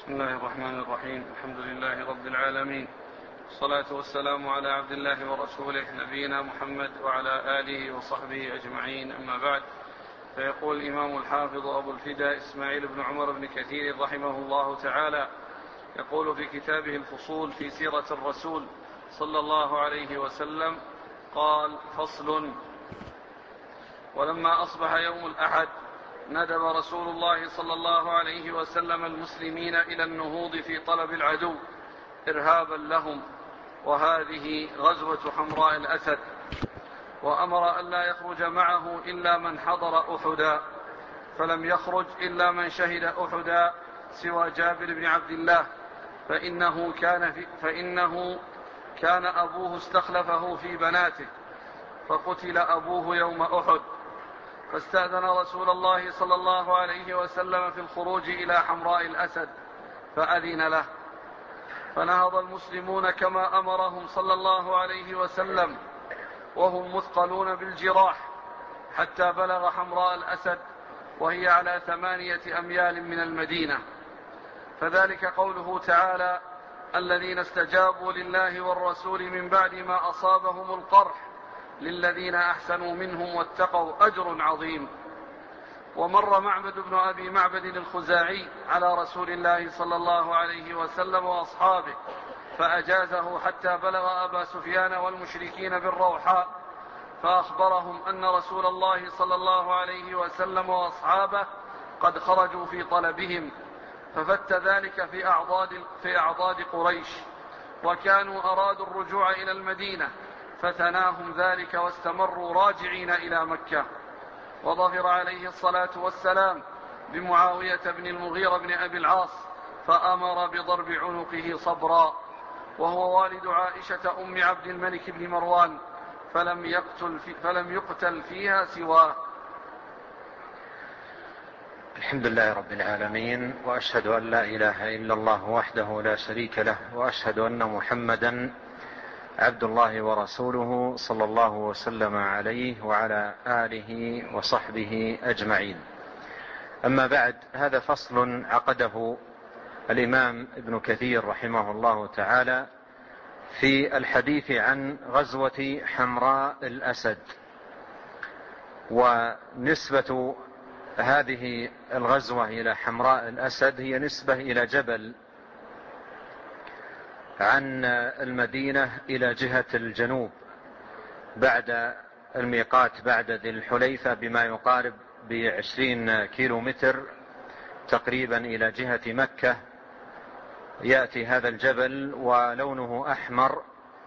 بسم الله الرحمن الرحيم. الحمد لله رب العالمين، والصلاة والسلام على عبد الله ورسوله نبينا محمد وعلى آله وصحبه أجمعين، أما بعد. فيقول الإمام الحافظ أبو الفداء إسماعيل بن عمر بن كثير رحمه الله تعالى، يقول في كتابه الفصول في سيرة الرسول صلى الله عليه وسلم قال: فصل. ولما أصبح يوم الأحد ندب رسول الله صلى الله عليه وسلم المسلمين إلى النهوض في طلب العدو إرهابا لهم، وهذه غزوة حمراء الأسد، وأمر أن لا يخرج معه إلا من حضر أحدا، فلم يخرج إلا من شهد أحدا سوى جابر بن عبد الله، فإنه كان أبوه استخلفه في بناته، فقتل أبوه يوم أحد، فاستأذن رسول الله صلى الله عليه وسلم في الخروج إلى حمراء الأسد فأذن له، فنهض المسلمون كما أمرهم صلى الله عليه وسلم وهم مثقلون بالجراح حتى بلغ حمراء الأسد، وهي على 8 أميال من المدينة. فذلك قوله تعالى: الذين استجابوا لله والرسول من بعد ما أصابهم القرح للذين أحسنوا منهم واتقوا أجر عظيم. ومر معبد بن أبي معبد الخزاعي على رسول الله صلى الله عليه وسلم وأصحابه فأجازه حتى بلغ أبا سفيان والمشركين بالروحاء، فأخبرهم أن رسول الله صلى الله عليه وسلم وأصحابه قد خرجوا في طلبهم، ففت ذلك في أعضاد قريش، وكانوا أرادوا الرجوع إلى المدينة، فتناهم ذلك واستمروا راجعين إلى مكة. وظفر عليه الصلاة والسلام بمعاوية بن المغيرة بن أبي العاص، فأمر بضرب عنقه صبرا، وهو والد عائشة أم عبد الملك بن مروان، فلم يقتل فيها سواه. الحمد لله رب العالمين، وأشهد أن لا إله إلا الله وحده لا شريك له، وأشهد أن محمدا عبد الله ورسوله صلى الله وسلم عليه وعلى آله وصحبه أجمعين. أما بعد، هذا فصل عقده الإمام ابن كثير رحمه الله تعالى في الحديث عن غزوة حمراء الأسد. ونسبة هذه الغزوة إلى حمراء الأسد هي نسبة إلى جبل عن المدينة إلى جهة الجنوب بعد الميقات، بعد ذي الحليفة بما يقارب 20 كيلومتر تقريبا إلى جهة مكة. يأتي هذا الجبل ولونه أحمر،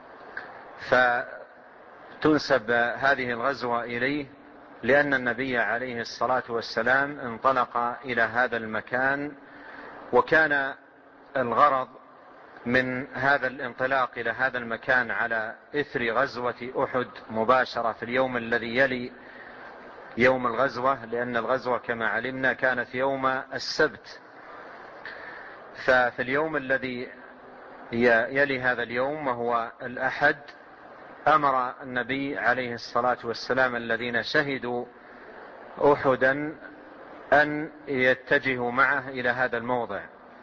فتنسب هذه الغزوة إليه لأن النبي عليه الصلاة والسلام انطلق إلى هذا المكان، وكان الغرض من هذا الانطلاق إلى هذا المكان على إثر غزوة أحد مباشرة في اليوم الذي يلي يوم الغزوة، لأن الغزوة كما علمنا كانت يوم السبت. ففي اليوم الذي يلي هذا اليوم وهو الأحد، أمر النبي عليه الصلاة والسلام الذين شهدوا أحدا أن يتجهوا معه إلى هذا الموضع،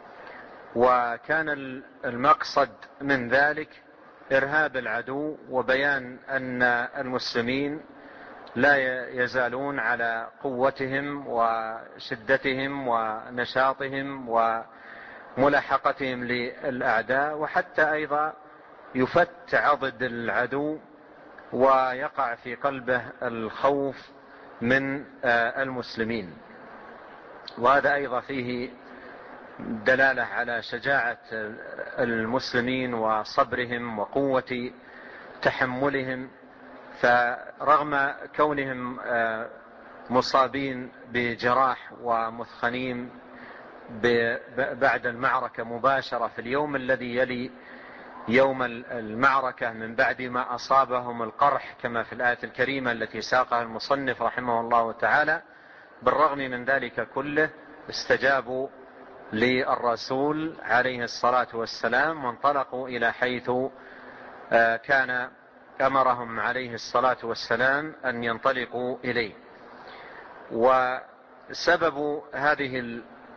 وكان المقصد من ذلك إرهاب العدو وبيان أن المسلمين لا يزالون على قوتهم وشدتهم ونشاطهم وملاحقتهم للأعداء، وحتى أيضا يفت عضد العدو ويقع في قلبه الخوف من المسلمين. وهذا أيضا فيه دلالة على شجاعة المسلمين وصبرهم وقوة تحملهم، فرغم كونهم مصابين بجراح ومثخنين بعد المعركة مباشرة في اليوم الذي يلي يوم المعركة من بعد ما أصابهم القرح كما في الآية الكريمة التي ساقها المصنف رحمه الله تعالى، بالرغم من ذلك كله استجابوا للرسول عليه الصلاة والسلام وانطلقوا إلى حيث كان أمرهم عليه الصلاة والسلام أن ينطلقوا إليه. وسبب هذه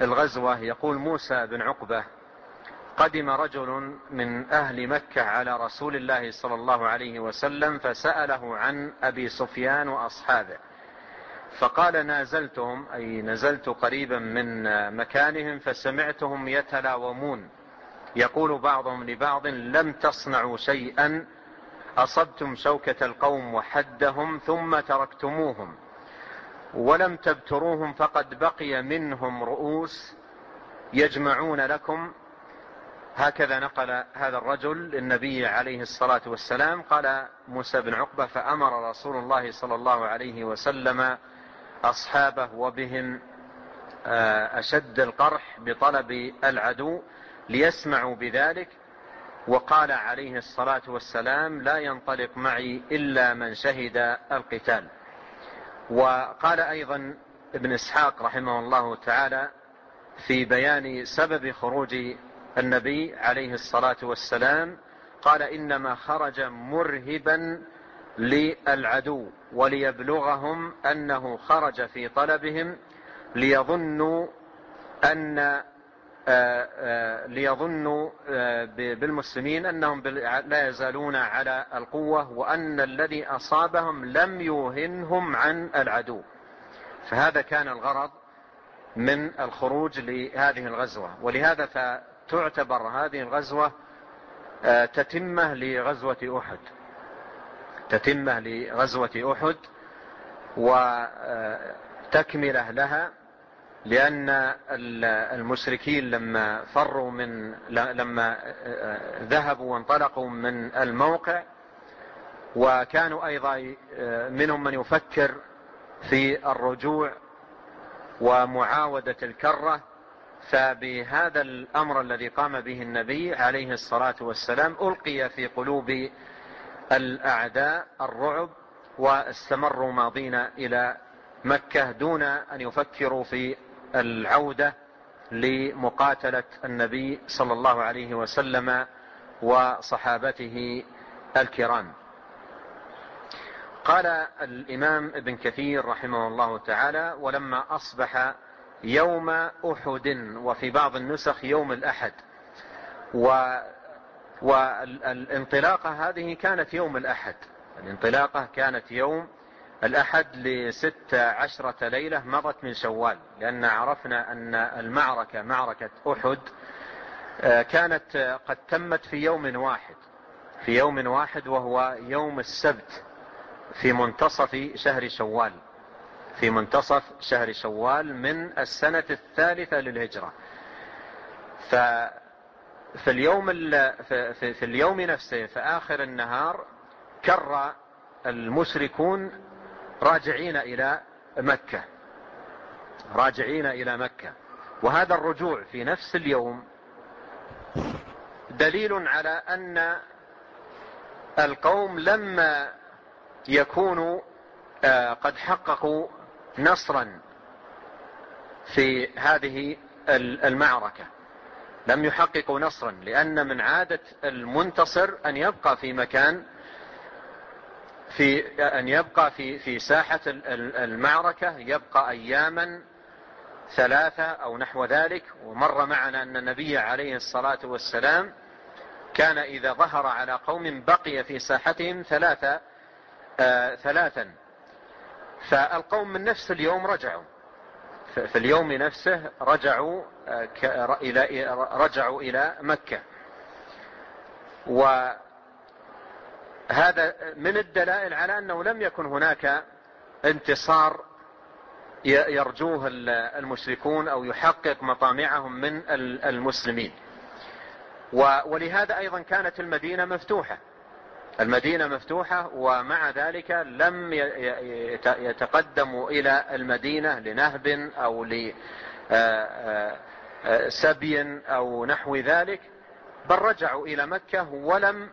الغزوة يقول موسى بن عقبة: قدم رجل من أهل مكة على رسول الله صلى الله عليه وسلم فسأله عن أبي سفيان وأصحابه، فقال: نازلتهم، أي نزلت قريبا من مكانهم، فسمعتهم يتلاومون، يقول بعضهم لبعض: لم تصنعوا شيئا، أصبتم شوكة القوم وحدهم ثم تركتموهم، ولم تبتروهم، فقد بقي منهم رؤوس يجمعون لكم. هكذا نقل هذا الرجل للنبي عليه الصلاة والسلام. قال موسى بن عقبة: فأمر رسول الله صلى الله عليه وسلم أصحابه وبهم أشد القرح بطلب العدو ليسمعوا بذلك، وقال عليه الصلاة والسلام: لا ينطلق معي إلا من شهد القتال. وقال أيضا ابن إسحاق رحمه الله تعالى في بيان سبب خروج النبي عليه الصلاة والسلام، قال: إنما خرج مرهبا للعدو وليبلغهم أنه خرج في طلبهم ليظنوا بالمسلمين أنهم لا يزالون على القوة، وأن الذي أصابهم لم يوهنهم عن العدو. فهذا كان الغرض من الخروج لهذه الغزوة، ولهذا فتعتبر هذه الغزوة تتمة لغزوة أحد، تتمة لغزوة أحد وتكملة لها، لأن المشركين لما ذهبوا وانطلقوا من الموقع، وكانوا أيضا منهم من يفكر في الرجوع ومعاودة الكرة، فبهذا الأمر الذي قام به النبي عليه الصلاة والسلام ألقي في قلوب الأعداء الرعب، واستمروا ماضين إلى مكة دون أن يفكروا في العودة لمقاتلة النبي صلى الله عليه وسلم وصحابته الكرام. قال الإمام ابن كثير رحمه الله تعالى: ولما أصبح يوم أحد، وفي بعض النسخ يوم الأحد، والانطلاقة هذه كانت يوم الأحد، الانطلاقة كانت يوم الأحد ل16 ليلة مضت من شوال، لأن عرفنا أن المعركة معركة أحد كانت قد تمت في يوم واحد، وهو يوم السبت في منتصف شهر شوال من السنة 3 للهجرة. في اليوم نفسه في آخر النهار كر المشركون راجعين إلى مكة، وهذا الرجوع في نفس اليوم دليل على أن القوم لما يكونوا قد حققوا نصرا في هذه المعركة، لم يحققوا نصرا، لأن من عادة المنتصر أن يبقى في مكان في ساحة المعركة، يبقى أياما 3 أو نحو ذلك. ومر معنا أن النبي عليه الصلاة والسلام كان إذا ظهر على قوم بقي في ساحتهم 3. فالقوم من نفس اليوم رجعوا، في اليوم نفسه رجعوا إلى مكة. وهذا من الدلائل على أنه لم يكن هناك انتصار يرجوه المشركون أو يحقق مطامعهم من المسلمين. ولهذا أيضا كانت المدينة مفتوحة، ومع ذلك لم يتقدموا إلى المدينة لنهب أو لسبي أو نحو ذلك، بل رجعوا إلى مكة ولم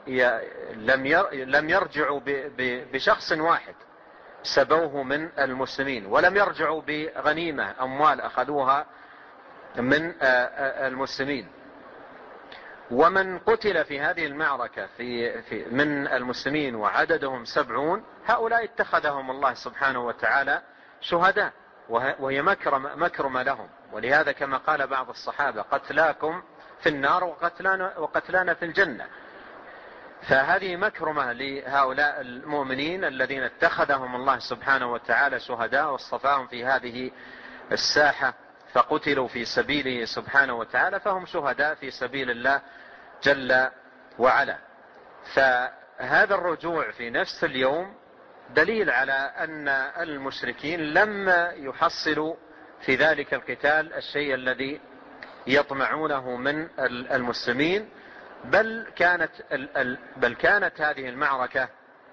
يرجعوا بشخص واحد سبوه من المسلمين، ولم يرجعوا بغنيمة أموال أخذوها من المسلمين. ومن قتل في هذه المعركة من المسلمين وعددهم 70، هؤلاء اتخذهم الله سبحانه وتعالى شهداء، وهي مكرمة لهم. ولهذا كما قال بعض الصحابة: قتلاكم في النار وقتلانا في الجنة. فهذه مكرمة لهؤلاء المؤمنين الذين اتخذهم الله سبحانه وتعالى شهداء واصطفاهم في هذه الساحة فقتلوا في سبيله سبحانه وتعالى، فهم شهداء في سبيل الله جل وعلا. فهذا الرجوع في نفس اليوم دليل على أن المشركين لم يحصلوا في ذلك القتال الشيء الذي يطمعونه من المسلمين، بل كانت هذه المعركة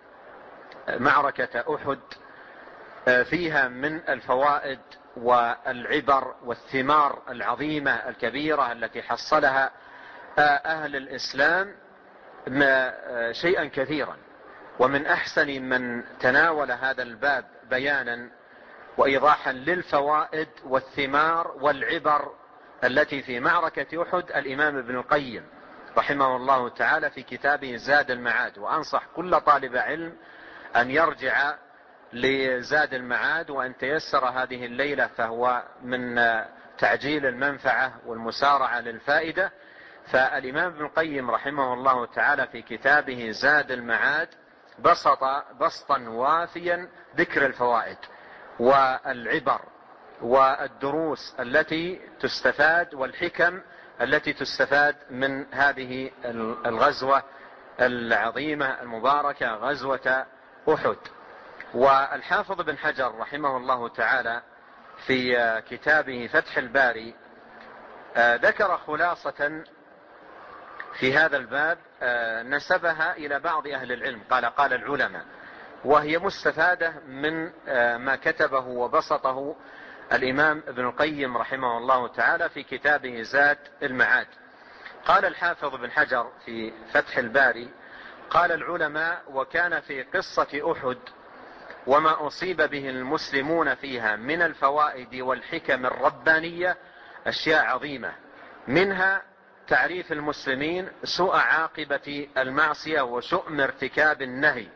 معركة أحد فيها من الفوائد والعبر والثمار العظيمة الكبيرة التي حصلها أهل الإسلام شيئا كثيرا. ومن أحسن من تناول هذا الباب بيانا وإيضاحا للفوائد والثمار والعبر التي في معركة أحد الإمام ابن القيم رحمه الله تعالى في كتابه زاد المعاد. وأنصح كل طالب علم أن يرجع لزاد المعاد، وأن تيسر هذه الليلة فهو من تعجيل المنفعة والمسارعة للفائدة. فالإمام ابن القيم رحمه الله تعالى في كتابه زاد المعاد بسط بسطا وافيا ذكر الفوائد والعبر والدروس التي تستفاد والحكم التي تستفاد من هذه الغزوة العظيمة المباركة، غزوة أحد. والحافظ بن حجر رحمه الله تعالى في كتابه فتح الباري ذكر خلاصة في هذا الباب نسبها إلى بعض أهل العلم، قال العلماء، وهي مستفادة من ما كتبه وبسطه الإمام ابن القيم رحمه الله تعالى في كتابه زاد المعاد. قال الحافظ بن حجر في فتح الباري: قال العلماء: وكان في قصة أحد وما أصيب به المسلمون فيها من الفوائد والحكم الربانية أشياء عظيمة، منها تعريف المسلمين سوء عاقبة المعصية وشؤم ارتكاب النهي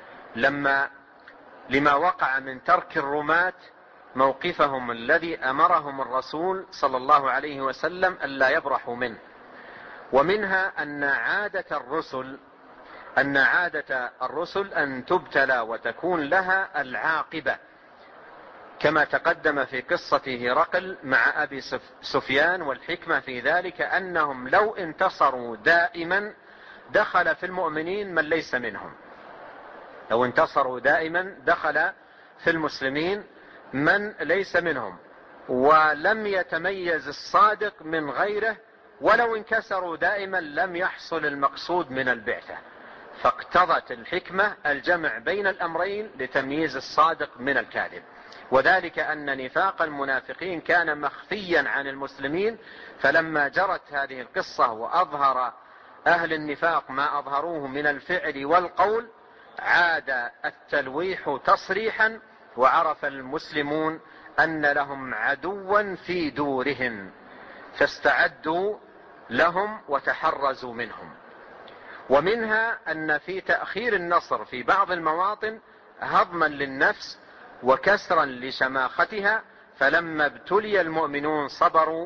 لما وقع من ترك الرماة موقفهم الذي أمرهم الرسول صلى الله عليه وسلم ألا يبرحوا منه. ومنها أن عادة الرسل أن تبتلى وتكون لها العاقبة، كما تقدم في قصة هرقل مع أبي سفيان. والحكمة في ذلك أنهم لو انتصروا دائما دخل في المؤمنين من ليس منهم، لو انتصروا دائما دخل في المسلمين من ليس منهم، ولم يتميز الصادق من غيره، ولو انكسروا دائما لم يحصل المقصود من البعثة. فاقتضت الحكمة الجمع بين الأمرين لتمييز الصادق من الكاذب، وذلك أن نفاق المنافقين كان مخفيا عن المسلمين، فلما جرت هذه القصة وأظهر أهل النفاق ما أظهروه من الفعل والقول عاد التلويح تصريحا، وعرف المسلمون أن لهم عدوا في دورهم فاستعدوا لهم وتحرزوا منهم. ومنها أن في تأخير النصر في بعض المواطن هضما للنفس وكسرا لشماختها، فلما ابتلي المؤمنون صبروا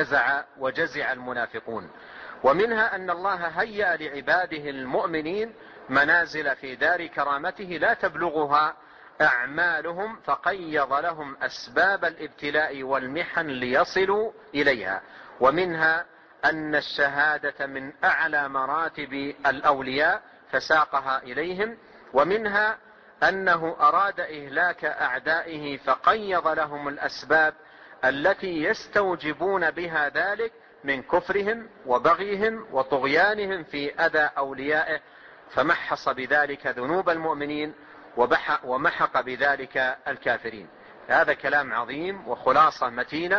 وجزع المنافقون. ومنها أن الله هيأ لعباده المؤمنين منازل في دار كرامته لا تبلغها أعمالهم، فقيض لهم أسباب الابتلاء والمحن ليصلوا إليها. ومنها أن الشهادة من أعلى مراتب الأولياء فساقها إليهم. ومنها أنه أراد إهلاك أعدائه فقيض لهم الأسباب التي يستوجبون بها ذلك من كفرهم وبغيهم وطغيانهم في أذى أوليائه، فمحص بذلك ذنوب المؤمنين ومحق بذلك الكافرين. هذا كلام عظيم وخلاصة متينة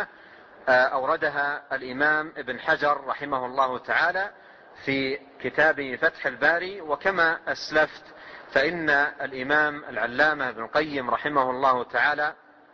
أوردها الإمام ابن حجر رحمه الله تعالى في كتابه فتح الباري. وكما أسلفت فإن الإمام العلامة ابن القيم رحمه الله تعالى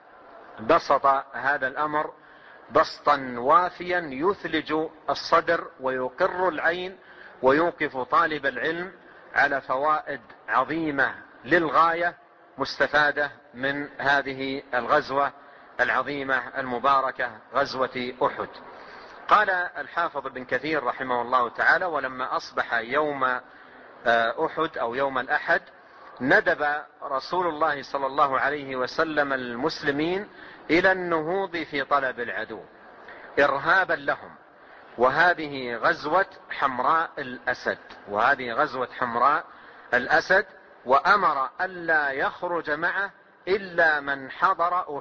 بسط هذا الأمر بسطا وافيا يثلج الصدر ويقر العين ويوقف طالب العلم على فوائد عظيمة للغاية مستفادة من هذه الغزوة العظيمة المباركة غزوة أحد. قال الحافظ ابن كثير رحمه الله تعالى: ولما أصبح يوم أحد أو يوم الأحد ندب رسول الله صلى الله عليه وسلم المسلمين إلى النهوض في طلب العدو إرهابا لهم، وهذه غزوة حمراء الأسد، وأمر ألا يخرج معه إلا من حضر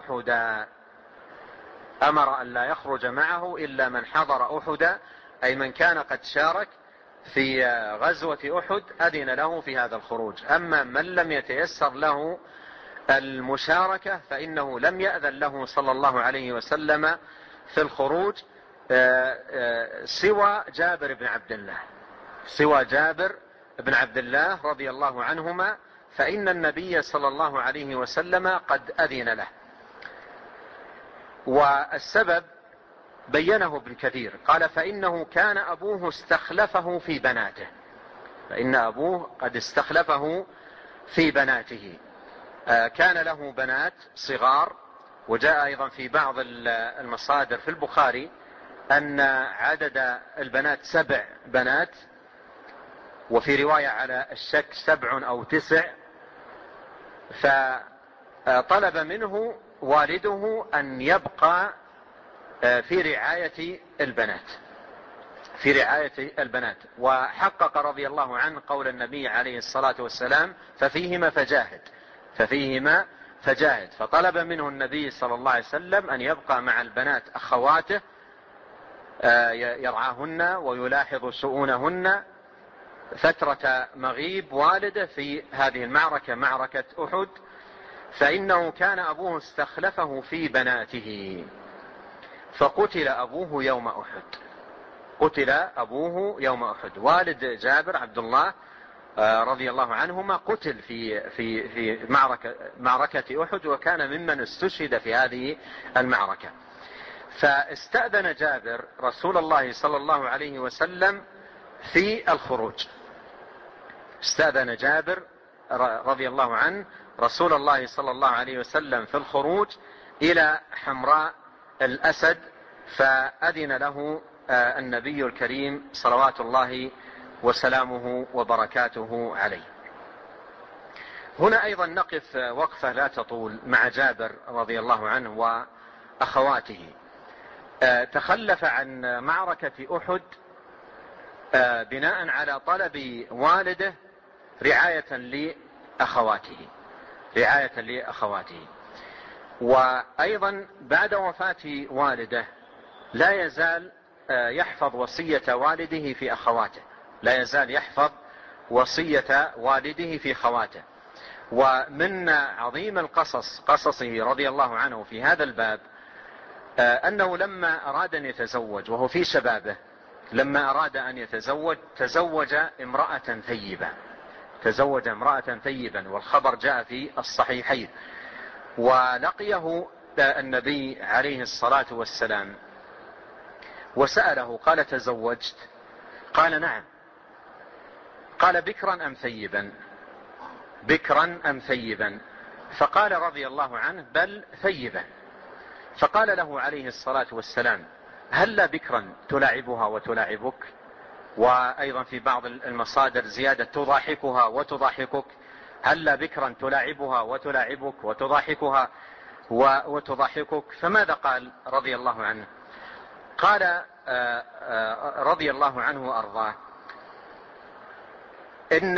أحدا، أي من كان قد شارك في غزوة أحد أذن له في هذا الخروج. أما من لم يتيسر له المشاركة فإنه لم يأذن له صلى الله عليه وسلم في الخروج سوى جابر بن عبد الله رضي الله عنهما، فإن النبي صلى الله عليه وسلم قد أذن له. والسبب بينه ابن كثير، قال: فإنه كان أبوه استخلفه في بناته، فإن أبوه قد استخلفه في بناته، كان له بنات صغار. وجاء أيضا في بعض المصادر في البخاري أن عدد البنات 7 بنات، وفي رواية على الشك 7 أو 9. فطلب منه والده أن يبقى في رعاية البنات، وحقق رضي الله عنه قول النبي عليه الصلاة والسلام: ففيهما فجاهد. فطلب منه النبي صلى الله عليه وسلم أن يبقى مع البنات أخواته يرعاهن ويلاحظ شؤونهن فترة مغيب والده في هذه المعركة، معركة أحد، فإنه كان أبوه استخلفه في بناته. فقتل أبوه يوم أحد. والد جابر عبد الله رضي الله عنهما قتل في معركة أحد، وكان ممن استشهد في هذه المعركة. فاستأذن جابر رسول الله صلى الله عليه وسلم في الخروج. استأذن جابر رضي الله عنه رسول الله صلى الله عليه وسلم في الخروج إلى حمراء الأسد، فأذن له النبي الكريم صلوات الله وسلامه وبركاته عليه. هنا أيضا نقف وقفة لا تطول مع جابر رضي الله عنه وأخواته. تخلف عن معركة أحد بناء على طلب والده رعاية لأخواته. وأيضا بعد وفاة والده لا يزال يحفظ وصية والده في أخواته. ومن عظيم قصصه رضي الله عنه في هذا الباب أنه لما أراد أن يتزوج وهو في شبابه، تزوج امرأة ثيبة، والخبر جاء في الصحيحين. ولقيه النبي عليه الصلاة والسلام وسأله قال: تزوجت؟ قال: نعم. قال: بكرا أم ثيبا؟ فقال رضي الله عنه: بل ثيبا. فقال له عليه الصلاة والسلام: هل بكرا تلاعبها وتلاعبك؟ وأيضا في بعض المصادر زيادة: تضاحكها وتضاحكك. هل بكرا تلاعبها وتلاعبك وتضاحكها وتضاحكك؟ فماذا قال رضي الله عنه؟ قال رضي الله عنه وأرضاه: إن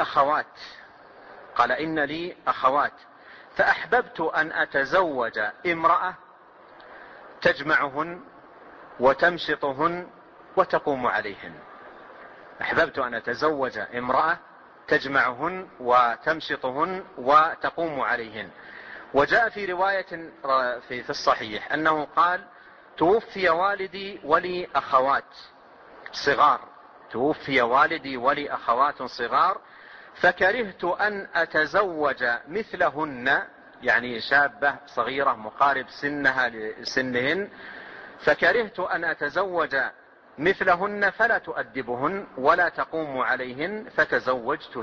لي أخوات فأحببت أن أتزوج امرأة تجمعهن وتمشطهن وتقوم عليهن. أحببت أن أتزوج امرأة تجمعهن وتمشطهن وتقوم عليهن. وجاء في رواية في الصحيح أنه قال: توفي والدي ولي أخوات صغار فكرهت أن أتزوج مثلهن، يعني شابة صغيرة مقارب سنهن، فكرهت أن أتزوج مثلهن فلا تؤدبهن ولا تقوم عليهن فتزوجت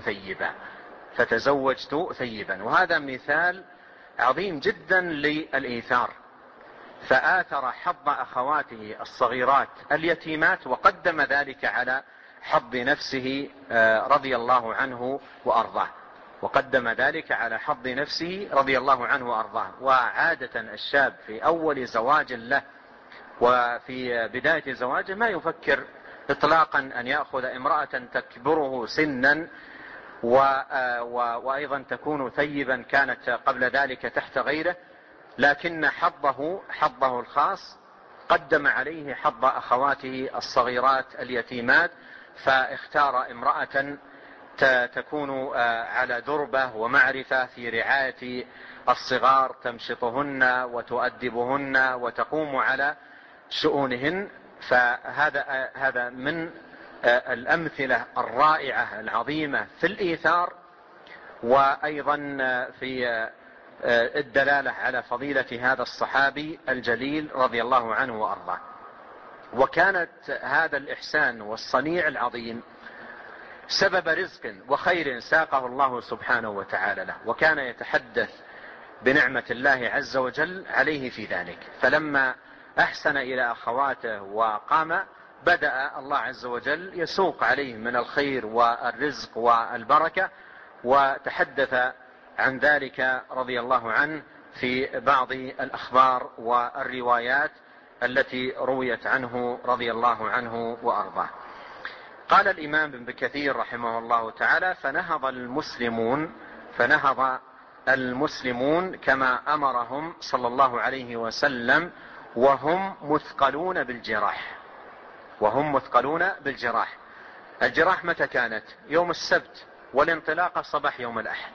ثيبا. وهذا مثال عظيم جدا للإيثار فآثر حظ أخواته الصغيرات اليتيمات وقدم ذلك على حظ نفسه رضي الله عنه وأرضاه، وقدم ذلك على حظ نفسه رضي الله عنه وأرضاه. وعادة الشاب في أول زواج له وفي بداية زواجه ما يفكر إطلاقا أن يأخذ امرأة تكبره سنا وأيضا تكون ثيبا كانت قبل ذلك تحت غيره، لكن حظه الخاص قدم عليه حظ أخواته الصغيرات اليتيمات، فاختار امرأة تكون على دربة ومعرفة في رعاية الصغار، تمشطهن وتؤدبهن وتقوم على شؤونهن. فهذا من الأمثلة الرائعة العظيمة في الإيثار، وأيضا في الدلالة على فضيلة هذا الصحابي الجليل رضي الله عنه وأرضاه. وكانت هذا الإحسان والصنيع العظيم سبب رزق وخير ساقه الله سبحانه وتعالى له، وكان يتحدث بنعمة الله عز وجل عليه في ذلك. فلما أحسن إلى أخواته وقام، بدأ الله عز وجل يسوق عليه من الخير والرزق والبركة، وتحدث عن ذلك رضي الله عنه في بعض الأخبار والروايات التي رويت عنه رضي الله عنه وأرضاه. قال الإمام ابن كثير رحمه الله تعالى: فنهض المسلمون كما أمرهم صلى الله عليه وسلم وهم مثقلون بالجراح. الجراح متى كانت؟ يوم السبت، والانطلاقة صباح يوم الأحد.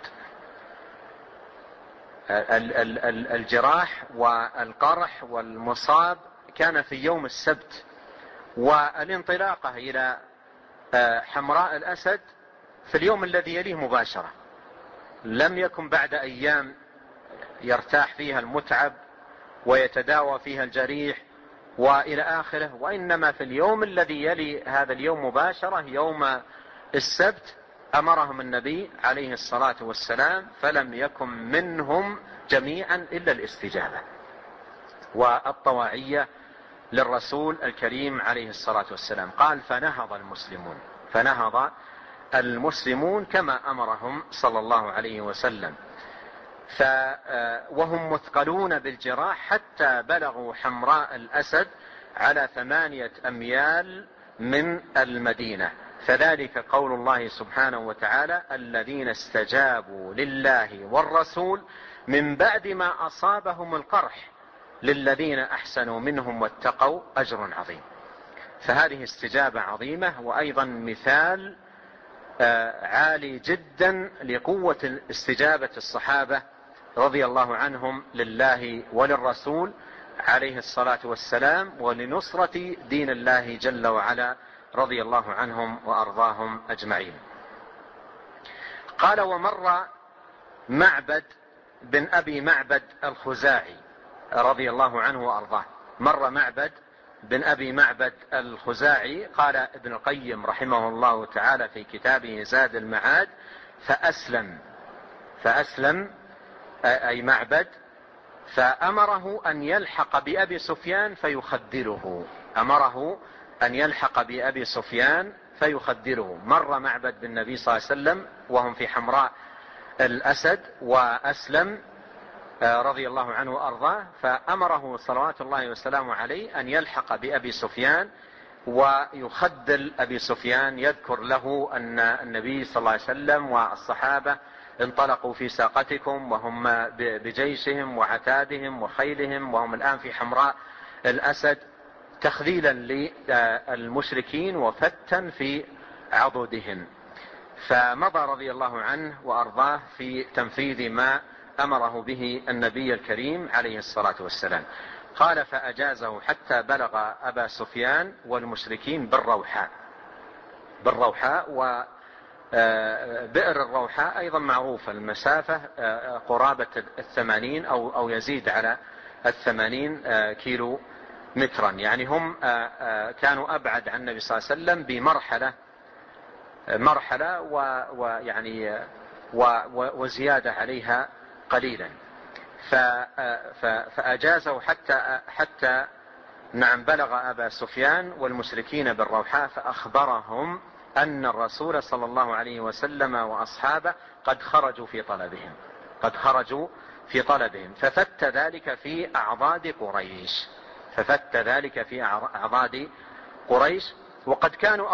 الجراح والقرح والمصاب كان في يوم السبت، والانطلاقة إلى حمراء الأسد في اليوم الذي يليه مباشرة. لم يكن بعد أيام يرتاح فيها المتعب ويتداوى فيها الجريح وإلى آخره، وإنما في اليوم الذي يلي هذا اليوم مباشرة يوم السبت أمرهم النبي عليه الصلاة والسلام، فلم يكن منهم جميعا إلا الاستجابة والطواعية للرسول الكريم عليه الصلاة والسلام. قال: فنهض المسلمون كما أمرهم صلى الله عليه وسلم، وهم مثقلون بالجراح حتى بلغوا حمراء الأسد على 8 أميال من المدينة. فذلك قول الله سبحانه وتعالى: الذين استجابوا لله والرسول من بعد ما أصابهم القرح للذين أحسنوا منهم واتقوا أجر عظيم. فهذه استجابة عظيمة، وأيضا مثال عالي جدا لقوة استجابة الصحابة رضي الله عنهم لله وللرسول عليه الصلاة والسلام، ولنصرة دين الله جل وعلا رضي الله عنهم وأرضاهم أجمعين. قال: ومر معبد بن أبي معبد الخزاعي رضي الله عنه وأرضاه. مر معبد بن أبي معبد الخزاعي، قال ابن القيم رحمه الله تعالى في كتابه زاد المعاد: فأسلم أي معبد، فأمره أن يلحق بأبي سفيان فيخدره. مر معبد بالنبي صلى الله عليه وسلم وهم في حمراء الأسد، وأسلم رضي الله عنه وأرضاه، فأمره صلوات الله وسلامه عليه أن يلحق بأبي سفيان ويخدل أبي سفيان، يذكر له أن النبي صلى الله عليه وسلم والصحابة انطلقوا في ساقتكم وهم بجيشهم وعتادهم وخيلهم، وهم الآن في حمراء الأسد، تخذيلا للمشركين وفتا في عضدهم. فمضى رضي الله عنه وأرضاه في تنفيذ ما أمره به النبي الكريم عليه الصلاة والسلام. قال: فأجازه حتى بلغ أبا سفيان والمشركين بالروحاء. وبئر الروحاء أيضا معروفة المسافة قرابة 80 أو يزيد على 80 كيلو مترا، يعني هم كانوا أبعد عن النبي صلى الله عليه وسلم بمرحلة ويعني وزيادة عليها قليلا. فأجازوا حتى نعم بلغ أبا سفيان والمشركين بالروحاء فأخبرهم أن الرسول صلى الله عليه وسلم وأصحابه قد خرجوا في طلبهم ففت ذلك في أعضاد قريش وقد كانوا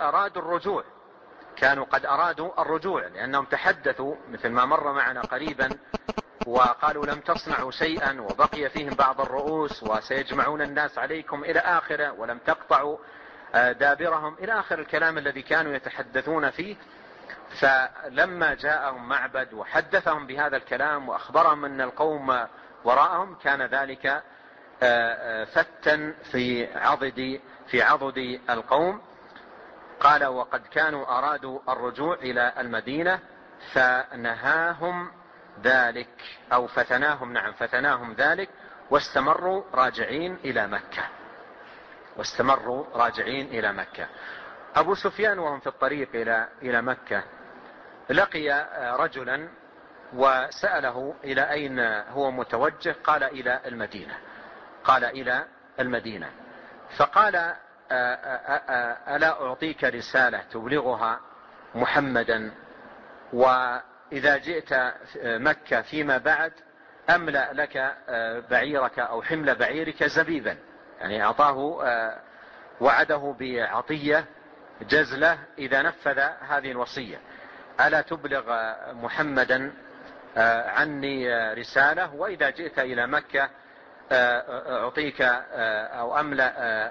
أرادوا الرجوع لأنهم تحدثوا مثل ما مر معنا قريبا وقالوا لم تصنعوا شيئا وبقي فيهم بعض الرؤوس وسيجمعون الناس عليكم إلى آخره ولم تقطعوا دابرهم إلى آخر الكلام الذي كانوا يتحدثون فيه. فلما جاءهم معبد وحدثهم بهذا الكلام وأخبرهم أن القوم وراءهم كان ذلك فتا في عضد القوم. قال وقد كانوا أرادوا الرجوع إلى المدينة فنهاهم ذلك أو فتناهم ذلك واستمروا راجعين إلى مكة. أبو سفيان وهم في الطريق إلى مكة لقي رجلا وسأله إلى أين هو متوجه قال إلى المدينة فقال ألا أعطيك رسالة تبلغها محمدا وإذا جئت مكة فيما بعد أملأ لك بعيرك أو حمل بعيرك زبيبا، يعني أعطاه وعده بعطية جزلة إذا نفذ هذه الوصية. ألا تبلغ محمدا عني رسالة وإذا جئت إلى مكة أعطيك أو أملأ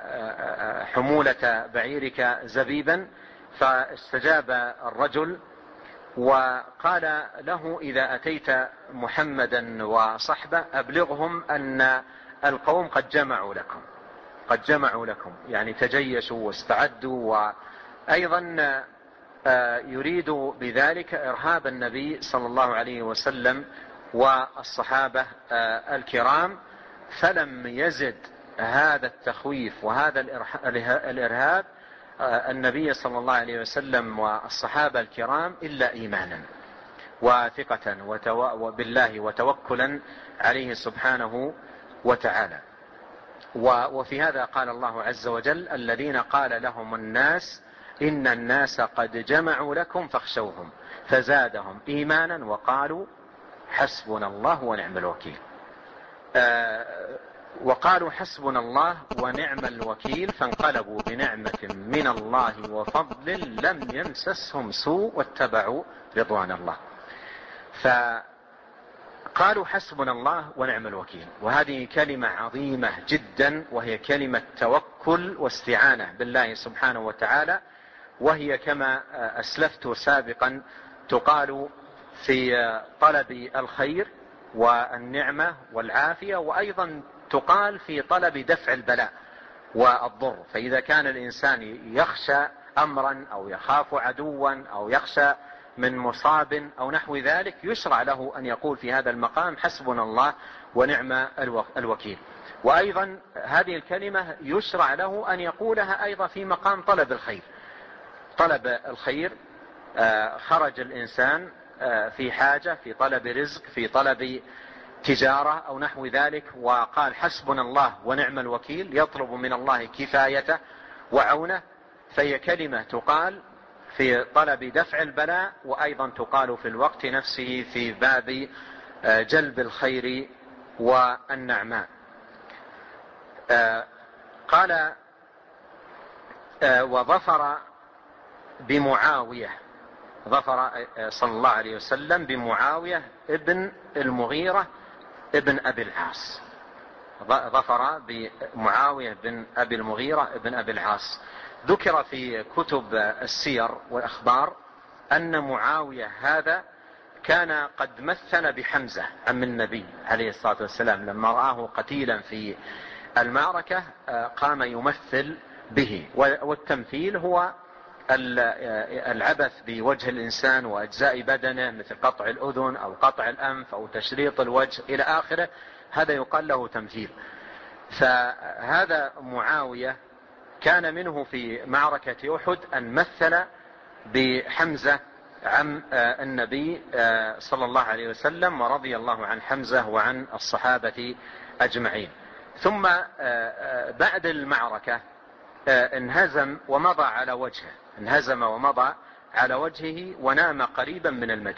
حمولة بعيرك زبيبا. فاستجاب الرجل وقال له إذا أتيت محمدا وصحبه أبلغهم أن القوم قد جمعوا لكم يعني تجيشوا واستعدوا، وأيضا يريد بذلك إرهاب النبي صلى الله عليه وسلم والصحابة الكرام. فلم يزد هذا التخويف وهذا الإرهاب النبي صلى الله عليه وسلم والصحابة الكرام إلا إيمانا وثقة بالله وتوكلا عليه سبحانه وتعالى. وفي هذا قال الله عز وجل الذين قال لهم الناس إن الناس قد جمعوا لكم فاخشوهم فزادهم إيمانا وقالوا حسبنا الله ونعم الوكيل. وقالوا حسبنا الله ونعم الوكيل فانقلبوا بنعمة من الله وفضل لم يمسسهم سوء واتبعوا رضوان الله. فقالوا حسبنا الله ونعم الوكيل، وهذه كلمة عظيمة جدا وهي كلمة توكل واستعانة بالله سبحانه وتعالى، وهي كما أسلفت سابقا تقال في طلب الخير والنعمة والعافية، وأيضا تقال في طلب دفع البلاء والضر. فإذا كان الإنسان يخشى أمرا أو يخاف عدوا أو يخشى من مصاب أو نحو ذلك يشرع له أن يقول في هذا المقام حسبنا الله ونعم الوكيل. وأيضا هذه الكلمة يشرع له أن يقولها أيضا في مقام طلب الخير. خرج الإنسان في حاجة، في طلب رزق، في طلب تجارة أو نحو ذلك، وقال حسبنا الله ونعم الوكيل يطلب من الله كفايته وعونه، فهي كلمة تقال في طلب دفع البلاء وأيضا تقال في الوقت نفسه في باب جلب الخير والنعماء. قال وظفر بمعاوية، ظفر صلى الله عليه وسلم بمعاوية ابن المغيرة ابن أبي العاص. ظفر بمعاوية بن أبي المغيرة ابن أبي العاص. ذكر في كتب السير والأخبار أن معاوية هذا كان قد مثل بحمزة عم النبي عليه الصلاة والسلام، لما رآه قتيلا في المعركة قام يمثل به. والتمثيل هو العبث بوجه الإنسان وأجزاء بدنه مثل قطع الأذن أو قطع الأنف أو تشريط الوجه إلى آخره، هذا يقال له تمثيل. فهذا معاوية كان منه في معركة أحد أن مثل بحمزة عم النبي صلى الله عليه وسلم، ورضي الله عن حمزة وعن الصحابة أجمعين. ثم بعد المعركة انهزم ومضى على وجهه ونام قريبا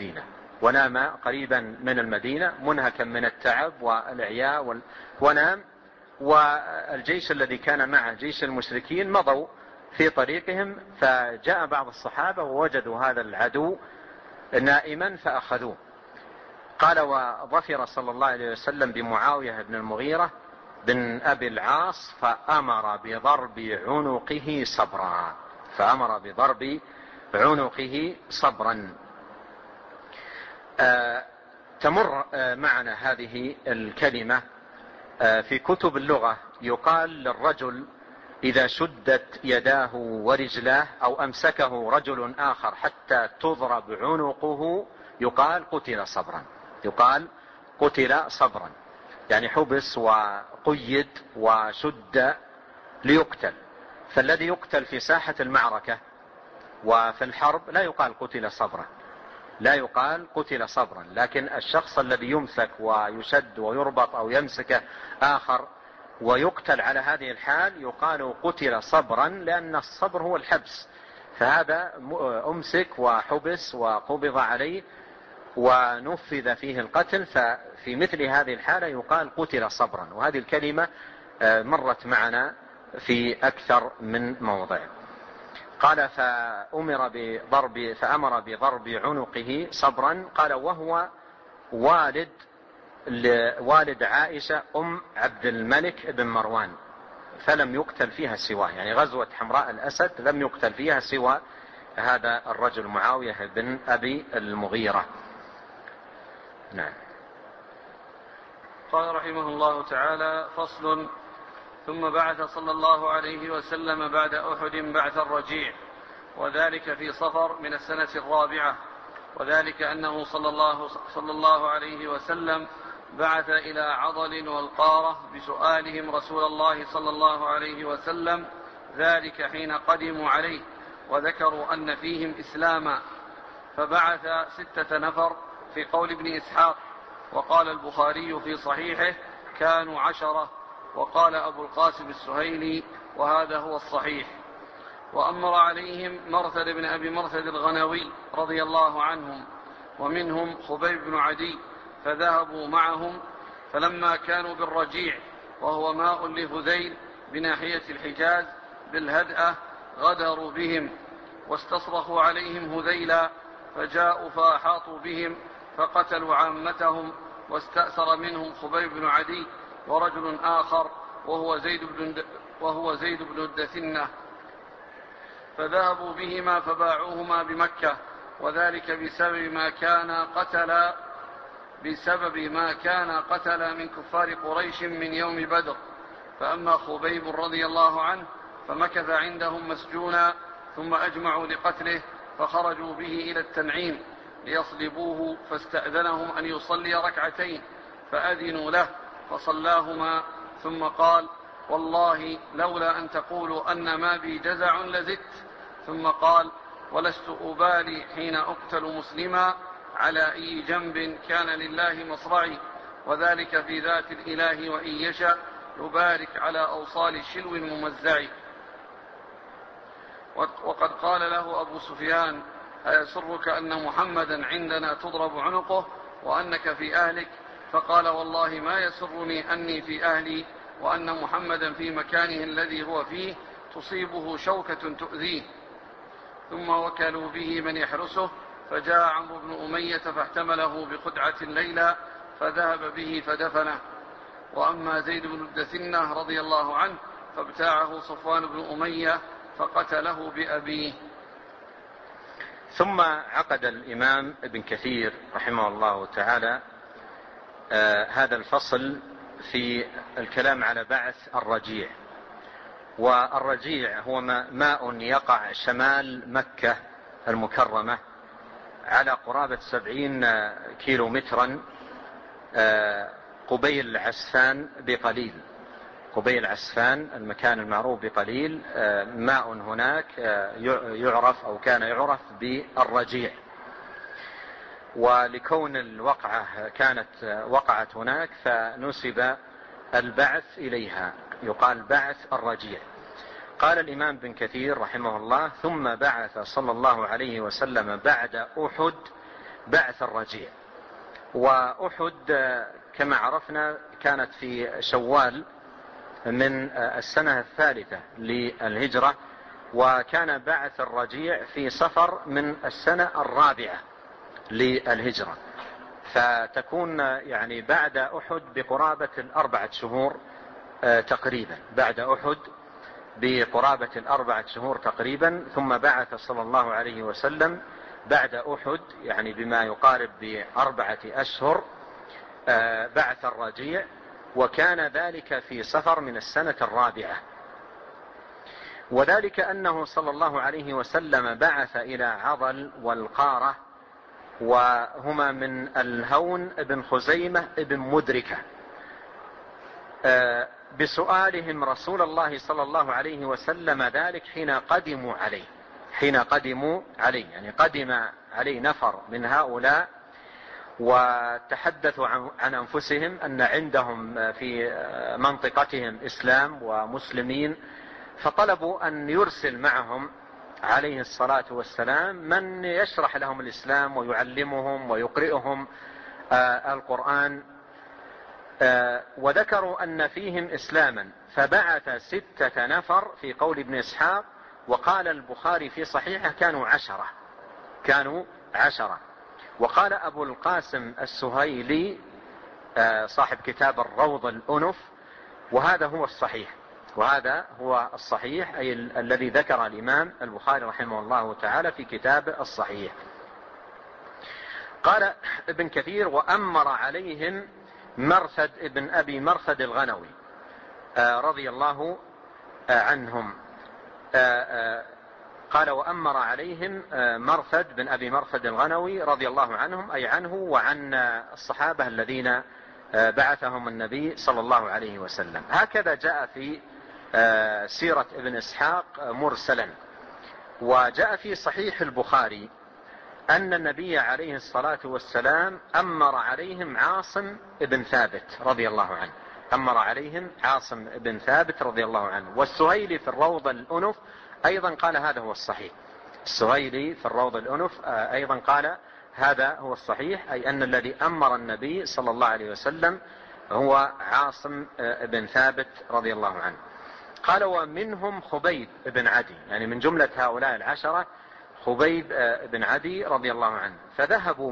من المدينة منهكا من التعب والإعياء ونام. والجيش الذي كان معه جيش المشركين مضوا في طريقهم، فجاء بعض الصحابة ووجدوا هذا العدو نائما فأخذوه. قال: وظفر صلى الله عليه وسلم بمعاوية بن المغيرة بن أبي العاص فأمر بضرب عنقه صبرا. تمر معنا هذه الكلمة في كتب اللغة. يقال للرجل إذا شدت يداه ورجلاه أو أمسكه رجل آخر حتى تضرب عنقه يقال قتل صبرا، يعني حبس وقيد وشد ليقتل. فالذي يقتل في ساحة المعركة وفي الحرب لا يقال قتل صبرا، لكن الشخص الذي يمسك ويشد ويربط أو يمسك آخر ويقتل على هذه الحال يقال قتل صبرا، لأن الصبر هو الحبس، فهذا أمسك وحبس وقبض عليه ونفذ فيه القتل، ففي مثل هذه الحالة يقال قتل صبرا. وهذه الكلمة مرت معنا في أكثر من موضع. قال: فأمر بضرب عنقه صبرا. قال: وهو والد عائشة أم عبد الملك بن مروان، فلم يقتل فيها سواه، يعني غزوة حمراء الأسد لم يقتل فيها سوى هذا الرجل معاوية بن أبي المغيرة. نعم. قال رحمه الله تعالى: فصل. ثم بعث صلى الله عليه وسلم بعد أحد بعث الرجيع، وذلك في صفر من السنة الرابعة، وذلك أنه صلى الله عليه وسلم بعث إلى عضل والقارة بسؤالهم رسول الله صلى الله عليه وسلم، ذلك حين قدموا عليه وذكروا أن فيهم إسلاما، فبعث 6 نفر في قول ابن إسحاق، وقال البخاري في صحيحه كانوا 10، وقال أبو القاسم السهيلي وهذا هو الصحيح. وأمر عليهم مرثد بن أبي مرثد الغنوي رضي الله عنهم، ومنهم خبيب بن عدي، فذهبوا معهم، فلما كانوا بالرجيع وهو ماء لهذيل بناحية الحجاز بالهدأة غدروا بهم واستصرخوا عليهم هذيلا، فجاءوا فأحاطوا بهم فقتلوا عامتهم، واستأثر منهم خبيب بن عدي ورجل آخر وهو زيد بن الدثنة، فذهبوا بهما فباعوهما بمكة، وذلك بسبب ما كان قتل من كفار قريش من يوم بدر. فأما خبيب رضي الله عنه فمكث عندهم مسجونا، ثم أجمعوا لقتله، فخرجوا به إلى التنعيم ليصلبوه، فاستأذنهم أن يصلي 2 فأذنوا له فصلاهما، ثم قال: والله لولا أن تقولوا أن ما بي جزع لزدت. ثم قال: ولست أبالي حين أقتل مسلما على أي جنب كان لله مصرعي، وذلك في ذات الإله، وإن يشاء يبارك على أوصال شلو ممزع. وقد قال له أبو سفيان: أيسرك أن محمدا عندنا تضرب عنقه وأنك في أهلك؟ فقال: والله ما يسرني أني في أهلي وأن محمدا في مكانه الذي هو فيه تصيبه شوكة تؤذيه. ثم وكلوا به من يحرسه، فجاء عمرو بن أمية فاحتمله بخدعة ليلى فذهب به فدفنه. وأما زيد بن الدثنة رضي الله عنه فابتاعه صفوان بن أمية فقتله بأبيه. ثم عقد الإمام ابن كثير رحمه الله تعالى هذا الفصل في الكلام على بعث الرجيع. والرجيع هو ماء يقع شمال مكة المكرمة على قرابة 70 كيلومترا قبيل عسفان بقليل. قبيل عسفان المكان المعروف بقليل، ماء هناك يعرف أو كان يعرف بالرجيع. ولكون الوقعة كانت وقعت هناك فنسب البعث إليها، يقال بعث الرجيع. قال الإمام بن كثير رحمه الله: ثم بعث صلى الله عليه وسلم بعد أحد بعث الرجيع. وأحد كما عرفنا كانت في شوال من السنة الثالثة للهجرة، وكان بعث الرجيع في صفر من السنة الرابعة للهجرة، فتكون يعني بعد أحد بقرابة 4 شهور تقريبا، بعد أحد بقرابة 4 شهور تقريبا. ثم بعث صلى الله عليه وسلم بعد أحد يعني بما يقارب ب4 أشهر بعث الرجيع، وكان ذلك في صفر من السنة الرابعة. وذلك أنه صلى الله عليه وسلم بعث إلى عضل والقارة، وهما من الهون ابن خزيمة ابن مدركة، بسؤالهم رسول الله صلى الله عليه وسلم ذلك حين قدموا عليه، يعني قدم عليه نفر من هؤلاء وتحدثوا عن أنفسهم أن عندهم في منطقتهم إسلام ومسلمين، فطلبوا أن يرسل معهم عليه الصلاة والسلام من يشرح لهم الإسلام ويعلمهم ويقرئهم القرآن. وذكروا أن فيهم إسلاما، فبعث 6 نفر في قول ابن إسحاق، وقال البخاري في صحيحه كانوا 10. وقال أبو القاسم السهيلي صاحب كتاب الروض الأنف: وهذا هو الصحيح أي الذي ذكر الإمام البخاري رحمه الله تعالى في كتاب الصحيح. قال ابن كثير: وأمر عليهم مرثد ابن أبي مرثد الغنوي رضي الله عنهم. قال: وأمر عليهم مرثد بن أبي مرثد الغنوي رضي الله عنهم، أي عنه وعن الصحابة الذين بعثهم النبي صلى الله عليه وسلم. هكذا جاء في سيرة ابن إسحاق مرسلا. وجاء في صحيح البخاري أن النبي عليه الصلاة والسلام أمر عليهم عاصم ابن ثابت رضي الله عنه. والسهيلي في الروض الأنف أيضا قال هذا هو الصحيح. أيضا قال هذا هو الصحيح، أي أن الذي أمر النبي صلى الله عليه وسلم هو عاصم ابن ثابت رضي الله عنه. قال: ومنهم خبيب بن عدي، يعني من جملة هؤلاء 10 خبيب بن عدي رضي الله عنه. فذهبوا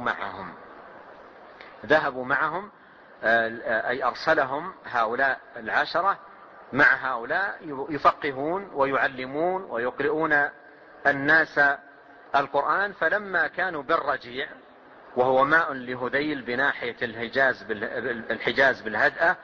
معهم أي أرسلهم هؤلاء 10 مع هؤلاء يفقهون ويعلمون ويقرؤون الناس القرآن. فلما كانوا بالرجيع وهو ماء لهذيل بناحية الحجاز بالهدأة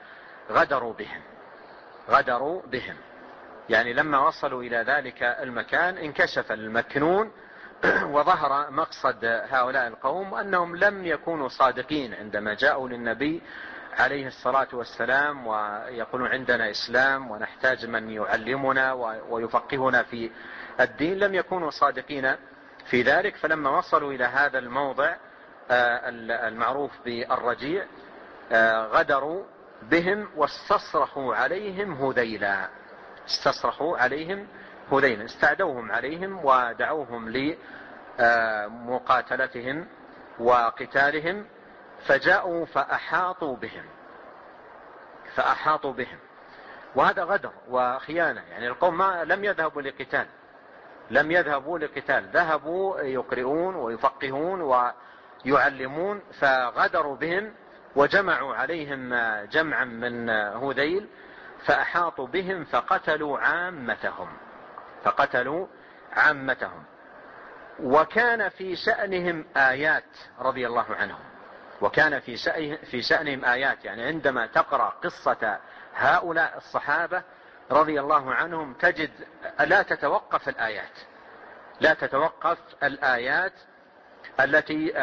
غدروا بهم، يعني لما وصلوا إلى ذلك المكان انكشف المكنون وظهر مقصد هؤلاء القوم، أنهم لم يكونوا صادقين عندما جاءوا للنبي عليه الصلاة والسلام ويقولون عندنا إسلام ونحتاج من يعلمنا ويفقهنا في الدين. لم يكونوا صادقين في ذلك. فلما وصلوا إلى هذا الموضع المعروف بالرجيع غدروا بهم واستصرخوا عليهم هذيلا، استعدوهم عليهم ودعوهم لمقاتلتهم وقتالهم. فجاءوا فأحاطوا بهم، وهذا غدر وخيانة. يعني القوم لم يذهبوا لقتال، ذهبوا يقرؤون ويفقهون ويعلمون، فغدروا بهم وجمعوا عليهم جمعا من هذيل، فأحاطوا بهم فقتلوا عامتهم. وكان في شأنهم آيات رضي الله عنهم، في شأنهم آيات، يعني عندما تقرأ قصة هؤلاء الصحابة رضي الله عنهم تجد لا تتوقف الآيات التي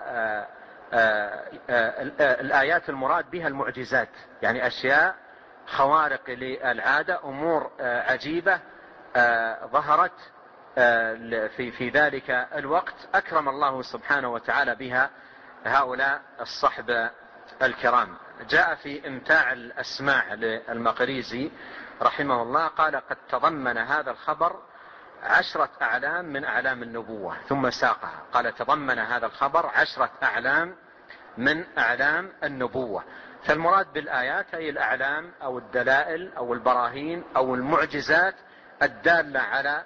الآيات المراد بها المعجزات، يعني أشياء خوارق للعادة، أمور عجيبة ظهرت في ذلك الوقت أكرم الله سبحانه وتعالى بها هؤلاء الصحب الكرام. جاء في إمتاع الأسماع للمقريزي رحمه الله قال: قد تضمن هذا الخبر 10 أعلام من أعلام النبوة، ثم ساقها. قال: تضمن هذا الخبر 10 أعلام من أعلام النبوة. فالمراد بالآيات أي الأعلام أو الدلائل أو البراهين أو المعجزات الدالة على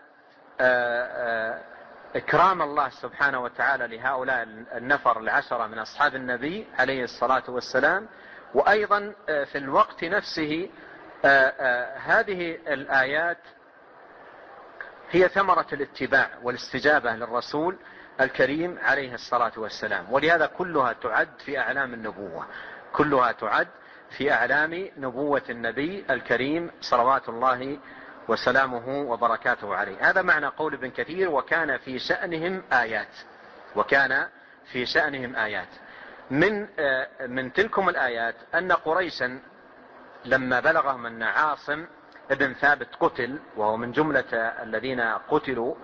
إكرام الله سبحانه وتعالى لهؤلاء النفر 10 من أصحاب النبي عليه الصلاة والسلام. وأيضا في الوقت نفسه هذه الآيات هي ثمرة الاتباع والاستجابة للرسول الكريم عليه الصلاة والسلام، ولهذا كلها تعد في أعلام النبوة، كلها تعد في أعلام نبوة النبي الكريم صلوات الله وسلامه وبركاته عليه. هذا معنى قول ابن كثير: وكان في شأنهم آيات. وكان في شأنهم آيات. من تلكم الآيات أن قريشا لما بلغهم أن عاصم ابن ثابت قتل، وهو من جملة الذين قتلوا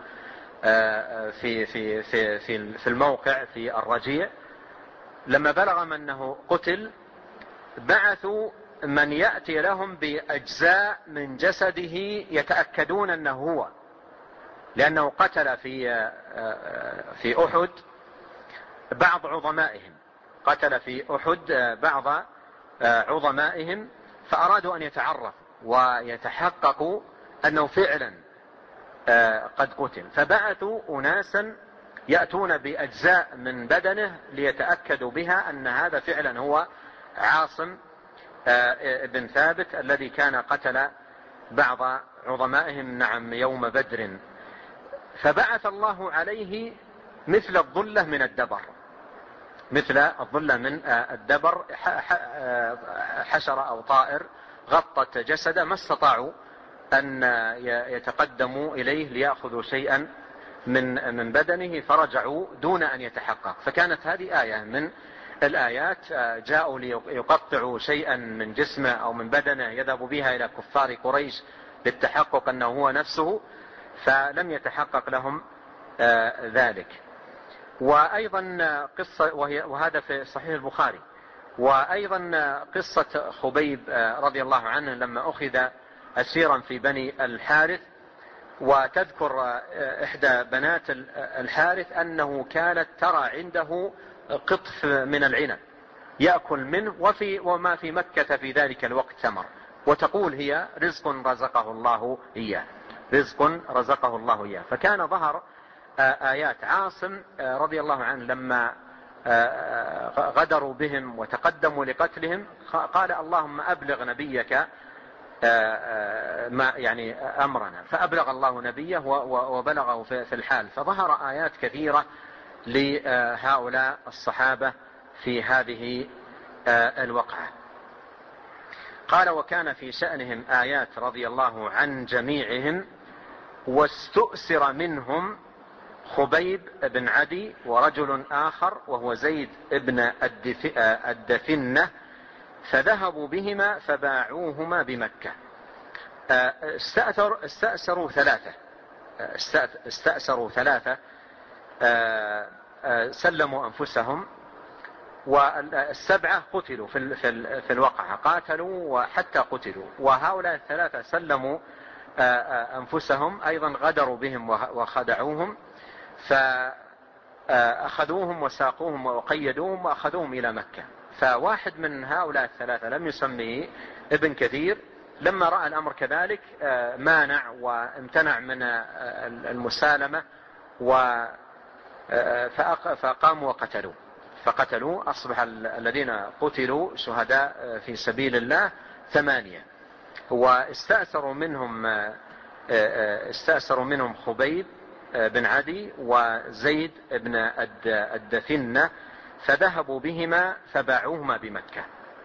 في الموقع في الرجيع، لما بلغهم أنه قتل بعثوا من يأتي لهم بأجزاء من جسده يتأكدون أنه هو، لأنه قتل في أحد بعض عظمائهم، قتل في أحد بعض عظمائهم، فأرادوا أن يتعرفوا ويتحققوا أنه فعلا قد قتل، فبعثوا أناسا يأتون بأجزاء من بدنه ليتأكدوا بها أن هذا فعلا هو عاصم ابن ثابت الذي كان قتل بعض عظمائهم نعم يوم بدر. فبعث الله عليه مثل الظلة من الدبر، مثل الظلة من الدبر، حشرة أو طائر غطت جسده، ما استطاعوا أن يتقدموا إليه ليأخذوا شيئا من بدنه، فرجعوا دون أن يتحقق. فكانت هذه آية من الآيات. جاءوا ليقطعوا شيئا من جسمه أو من بدنه يذهب بها إلى كفار قريش للتحقق أنه هو نفسه، فلم يتحقق لهم ذلك. وأيضا قصة، وهذا في صحيح البخاري. وأيضا قصة خبيب رضي الله عنه لما أخذ أسيرا في بني الحارث، وتذكر إحدى بنات الحارث أنه كانت ترى عنده قطف من العنب يأكل منه، وما في مكة في ذلك الوقت ثمر، وتقول هي رزق رزقه الله إياه، رزق رزقه الله إياه. فكان ظهر آيات. عاصم رضي الله عنه لما غدروا بهم وتقدموا لقتلهم قال: اللهم أبلغ نبيك ما يعني أمرنا، فأبلغ الله نبيه وبلغه في الحال. فظهر آيات كثيرة لهؤلاء الصحابة في هذه الوقعة. قال: وكان في شأنهم آيات رضي الله عن جميعهم، واستؤسر منهم خبيب بن عدي ورجل آخر وهو زيد بن الدفنة، فذهبوا بهما فباعوهما بمكة. استأسروا ثلاثة سلموا أنفسهم، والسبعة قتلوا في الوقعة، قاتلوا وحتى قتلوا. وهؤلاء الثلاثة سلموا أنفسهم أيضا، غدروا بهم وخدعوهم، فأخذوهم وساقوهم وقيدوهم وأخذوهم إلى مكة. فواحد من هؤلاء الثلاثة لم يسميه ابن كثير، لما رأى الأمر كذلك مانع وامتنع من المسالمة، فقاموا فقتلوا. أصبح الذين قتلوا شهداء في سبيل الله 8. واستأثروا منهم خبيب بن عدي وزيد بن الدفنة، فذهبوا بهما فباعوهما بمكة.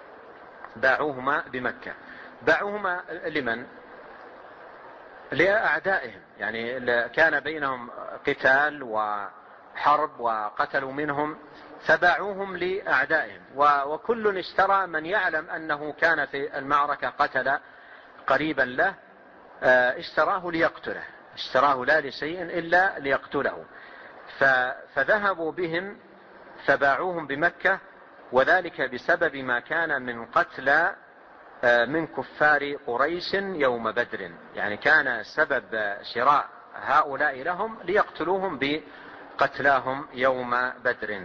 باعوهما لمن؟ لأعدائهم، يعني كان بينهم قتال وحرب وقتلوا منهم، فباعوهم لأعدائهم. وكل اشترى من يعلم أنه كان في المعركة قتل قريبا له، اشتراه ليقتله، اشتراه لا لشيء إلا ليقتله. فذهبوا بهم فباعوهم بمكة، وذلك بسبب ما كان من قتلى من كفار قريش يوم بدر. يعني كان سبب شراء هؤلاء لهم ليقتلوهم بقتلاهم يوم بدر.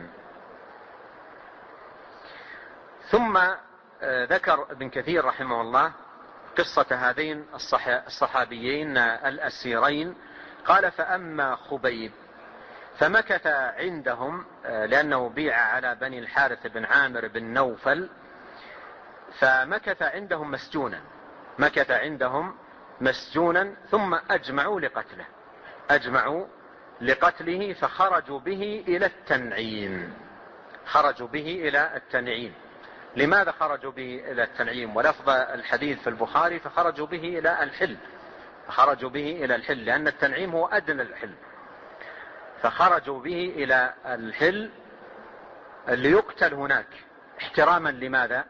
ثم ذكر ابن كثير رحمه الله قصة هذين الصحابيين الأسيرين. قال: فأما خبيب فمكث عندهم، لأنه بيع على بني الحارث بن عامر بن نوفل، فمكث عندهم مسجونا ثم أجمعوا لقتله فخرجوا به إلى التنعيم. لماذا خرجوا به إلى التنعيم؟ ولفظ الحديث في البخاري فخرجوا به إلى الحل، لأن التنعيم هو أدنى الحل، فخرجوا به إلى الحل ليقتل هناك احتراما. لماذا؟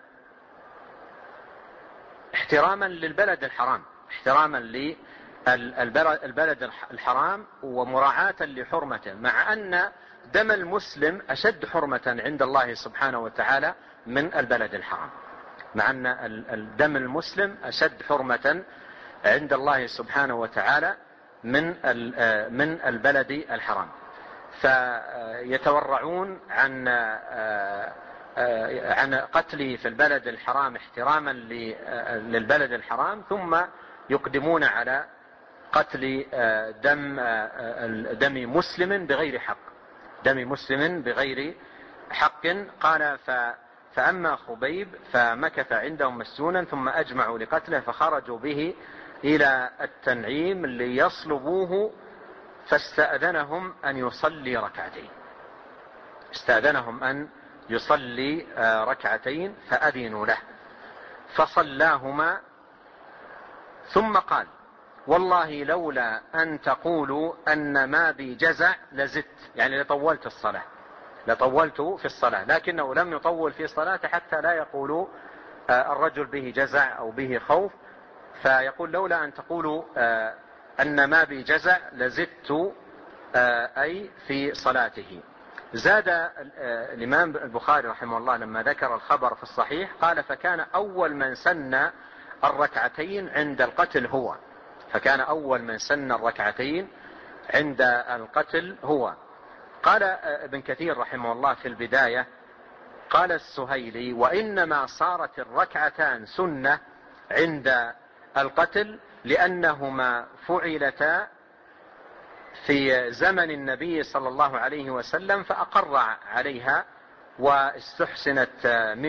احتراما للبلد الحرام، احتراما للبلد الحرام ومراعاة لحرمته، مع أن دم المسلم أشد حرمة عند الله سبحانه وتعالى من البلد الحرام، مع أن الدم المسلم أشد حرمة عند الله سبحانه وتعالى من البلد الحرام. فيتورعون عن قتله في البلد الحرام احتراما للبلد الحرام، ثم يقدمون على قتل دم مسلم بغير حق. قال: فأما خبيب فمكث عندهم مسجونا ثم أجمعوا لقتله فخرجوا به إلى التنعيم ليصلبوه، فاستأذنهم أن يصلي ركعتين فأذنوا له فصلاهما، ثم قال: والله لولا أن تقولوا أن ما بي جزع لزدت، يعني لطولت في الصلاة، لكنه لم يطول في صلاته حتى لا يقولوا الرجل به جزع أو به خوف، فيقول: لولا أن تقولوا أن ما بي جزع لزدت، أي في صلاته. زاد الإمام البخاري رحمه الله لما ذكر الخبر في الصحيح قال: فكان أول من سن الركعتين عند القتل هو. قال ابن كثير رحمه الله في البداية: قال السهيلي: وإنما صارت الركعتان سنة عند القتل لأنهما فعلتا في زمن النبي صلى الله عليه وسلم فأقر عليها واستحسنت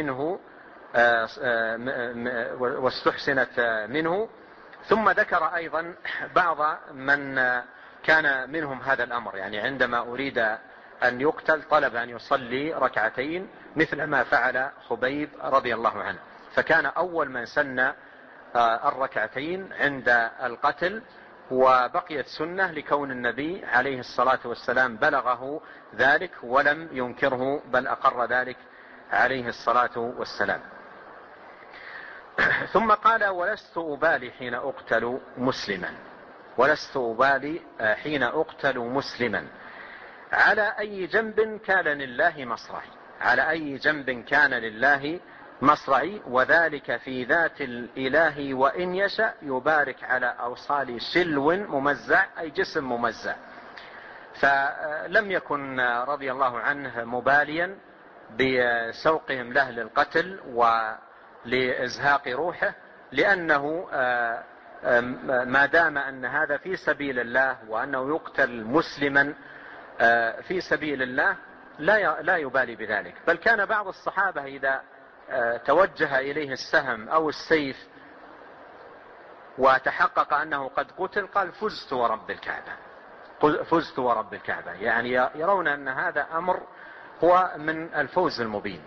منه. ثم ذكر أيضا بعض من كان منهم هذا الأمر، يعني عندما أريد أن يقتل طلب أن يصلي ركعتين مثل ما فعل خبيب رضي الله عنه، فكان أول من سن الركعتين عند القتل، وبقيت سنة لكون النبي عليه الصلاة والسلام بلغه ذلك ولم ينكره، بل أقر ذلك عليه الصلاة والسلام. ثم قال: ولست أبالي حين أقتل مسلما على أي جنب كان لله مصرعي، وذلك في ذات الإله وإن يشأ يبارك على أوصال شلو ممزع، أي جسم ممزع. فلم يكن رضي الله عنه مباليا بسوقهم له للقتل ولإزهاق روحه، لأنه ما دام أن هذا في سبيل الله وأنه يقتل مسلما في سبيل الله لا يبالي بذلك. بل كان بعض الصحابة إذا توجه إليه السهم أو السيف وتحقق أنه قد قتل قال: فزت ورب الكعبة، يعني يرون أن هذا أمر هو من الفوز المبين.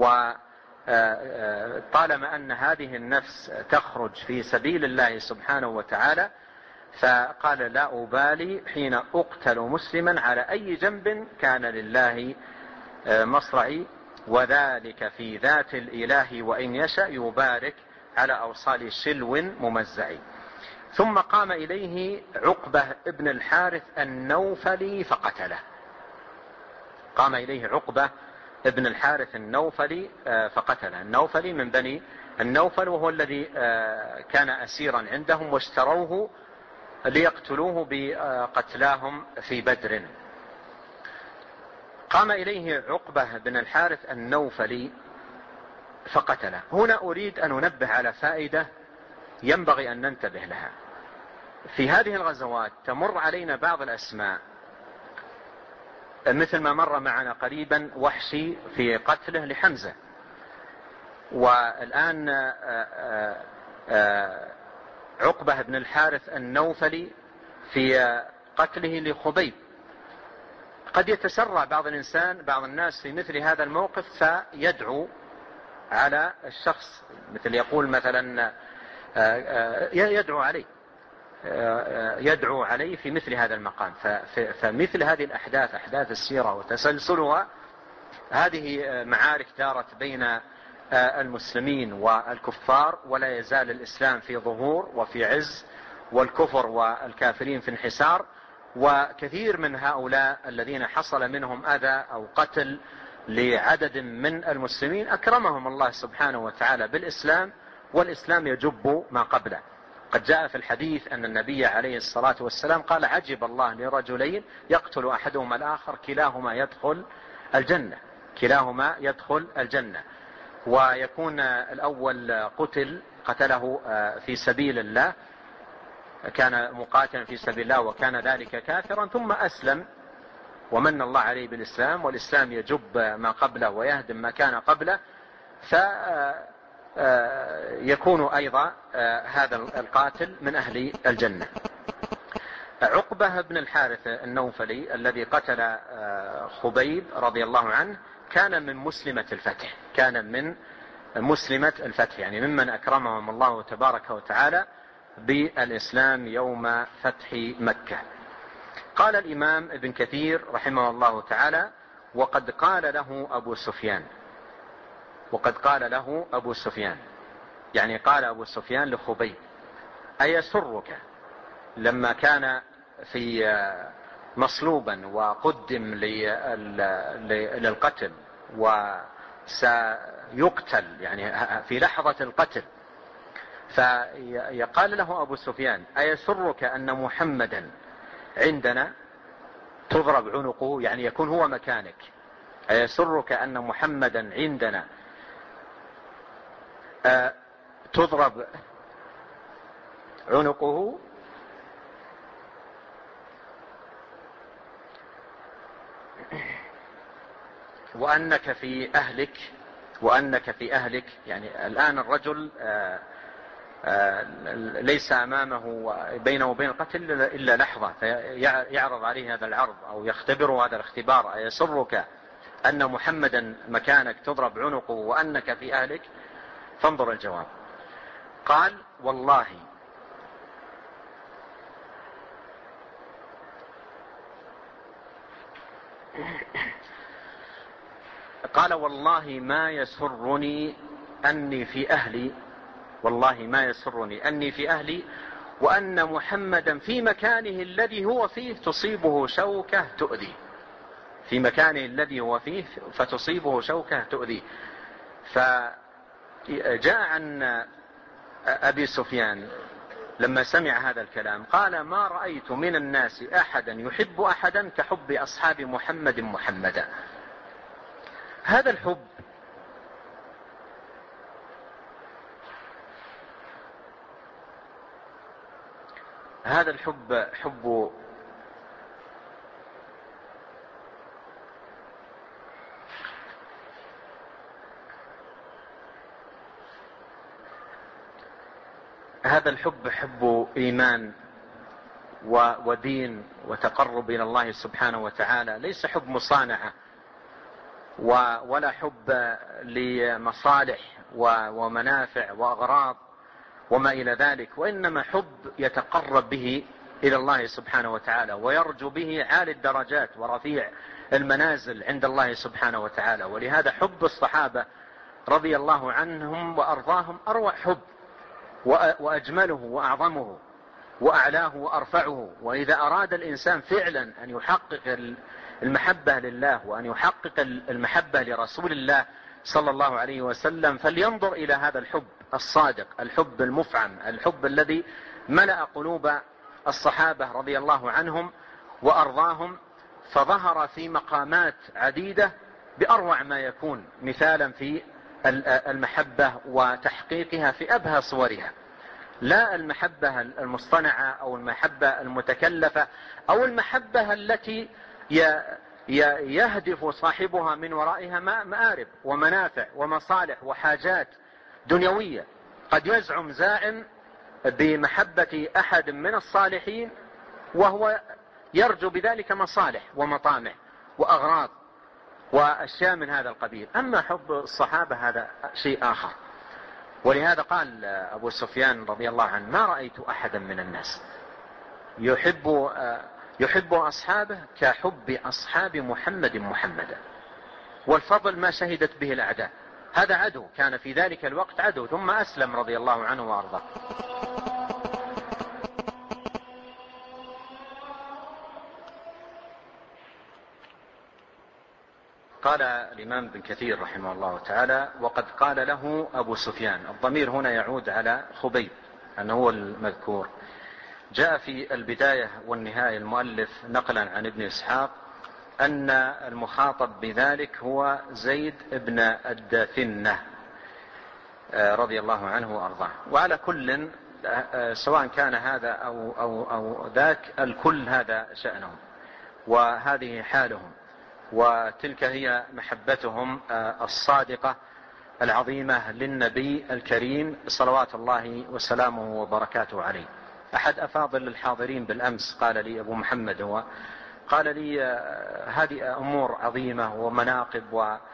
وطالما أن هذه النفس تخرج في سبيل الله سبحانه وتعالى، فقال: لا أبالي حين أقتل مسلما على أي جنب كان لله مصرعي، وذلك في ذات الإله وإن يشأ يبارك على أوصال شلو ممزع. ثم قام إليه عقبة ابن الحارث النوفلي فقتله. ابن الحارث النوفلي فقتله. النوفلي من بني النوفل، وهو الذي كان أسيرا عندهم واشتروه ليقتلوه بقتلاهم في بدر. قام إليه عقبة بن الحارث النوفلي فقتله. هنا أريد أن أنبه على فائدة ينبغي أن ننتبه لها. في هذه الغزوات تمر علينا بعض الأسماء، مثل ما مر معنا قريبا وحشي في قتله لحمزة، والآن عقبة بن الحارث النوفلي في قتله لخبيب. قد يتسرع بعض الناس في مثل هذا الموقف فيدعو على الشخص، مثل يقول مثلا يدعو عليه في مثل هذا المقام. فمثل هذه الأحداث، أحداث السيرة وتسلسلها، هذه معارك دارت بين المسلمين والكفار، ولا يزال الإسلام في ظهور وفي عز، والكفر والكافرين في انحسار. وكثير من هؤلاء الذين حصل منهم أذى أو قتل لعدد من المسلمين أكرمهم الله سبحانه وتعالى بالإسلام، والإسلام يجب ما قبله. قد جاء في الحديث أن النبي عليه الصلاة والسلام قال: عجب الله لرجلين يقتل أحدهما الآخر كلاهما يدخل الجنة. ويكون الأول قتله في سبيل الله، كان مقاتلا في سبيل الله وكان ذلك كافرا، ثم أسلم ومن الله عليه بالإسلام، والإسلام يجب ما قبله ويهدم ما كان قبله، فيكون أيضا هذا القاتل من أهل الجنة. عقبة بن الحارث النوفلي الذي قتل خبيب رضي الله عنه كان من مسلمة الفتح، يعني ممن أكرمهم الله تبارك وتعالى بالإسلام يوم فتح مكة. قال الإمام ابن كثير رحمه الله تعالى: وقد قال له أبو سفيان، يعني قال أبو سفيان لخبيب: أيسرك، لما كان في مصلوبا وقدم للقتل وسيقتل يعني في لحظة القتل، فيقال له أبو سفيان: أيسرك أن محمدا عندنا تضرب عنقه، يعني يكون هو مكانك، أيسرك أن محمدا عندنا تضرب عنقه، وأنك في أهلك، يعني الآن الرجل ليس أمامه بينه وبين القتل إلا لحظة، فيعرض عليه هذا العرض أو يختبره هذا الاختبار: أيسرك أن محمدا مكانك تضرب عنقه وأنك في أهلك؟ فانظر الجواب. قال: والله ما يسرني أني في أهلي، وأن محمدا في مكانه الذي هو فيه تصيبه شوكة تؤذيه. فجاء عن أبي سفيان لما سمع هذا الكلام قال: ما رأيت من الناس أحدا يحب أحدا كحب أصحاب محمدا. هذا الحب حب إيمان ودين وتقرب إلى الله سبحانه وتعالى، ليس حب مصانعة ولا حب لمصالح ومنافع وأغراض وما إلى ذلك، وإنما حب يتقرب به إلى الله سبحانه وتعالى ويرجو به عالي الدرجات ورفيع المنازل عند الله سبحانه وتعالى. ولهذا حب الصحابة رضي الله عنهم وأرضاهم أروع حب وأجمله وأعظمه وأعلاه وأرفعه. وإذا أراد الإنسان فعلا أن يحقق المحبة لله وأن يحقق المحبة لرسول الله صلى الله عليه وسلم فلينظر إلى هذا الحب الصادق، الحب المفعم، الحب الذي ملأ قلوب الصحابة رضي الله عنهم وأرضاهم، فظهر في مقامات عديدة بأروع ما يكون مثالا في المحبة وتحقيقها في أبهى صورها، لا المحبة المصطنعة أو المحبة المتكلفة أو المحبة التي يهدف صاحبها من ورائها مآرب ومنافع ومصالح وحاجات دنيوية. قد يزعم زاعم بمحبة أحد من الصالحين وهو يرجو بذلك مصالح ومطامع وأغراض وأشياء من هذا القبيل. أما حب الصحابة هذا شيء آخر. ولهذا قال أبو سفيان رضي الله عنه: ما رأيت أحدا من الناس يحب أصحابه كحب أصحاب محمد محمدا، والفضل ما شهدت به الأعداء. هذا عدو، كان في ذلك الوقت عدو، ثم أسلم رضي الله عنه وأرضاه. قال الإمام ابن كثير رحمه الله تعالى: وقد قال له أبو سفيان. الضمير هنا يعود على خبيب أنه هو المذكور. جاء في البداية والنهاية المؤلف نقلا عن ابن إسحاق أن المخاطب بذلك هو زيد بن الداثنة رضي الله عنه وأرضاه. وعلى كل سواء كان هذا أو ذاك، الكل هذا شأنهم وهذه حالهم، وتلك هي محبتهم الصادقة العظيمة للنبي الكريم صلوات الله وسلامه وبركاته عليه. أحد أفاضل الحاضرين بالأمس قال لي أبو محمد، هو قال لي: هذه أمور عظيمة ومناقب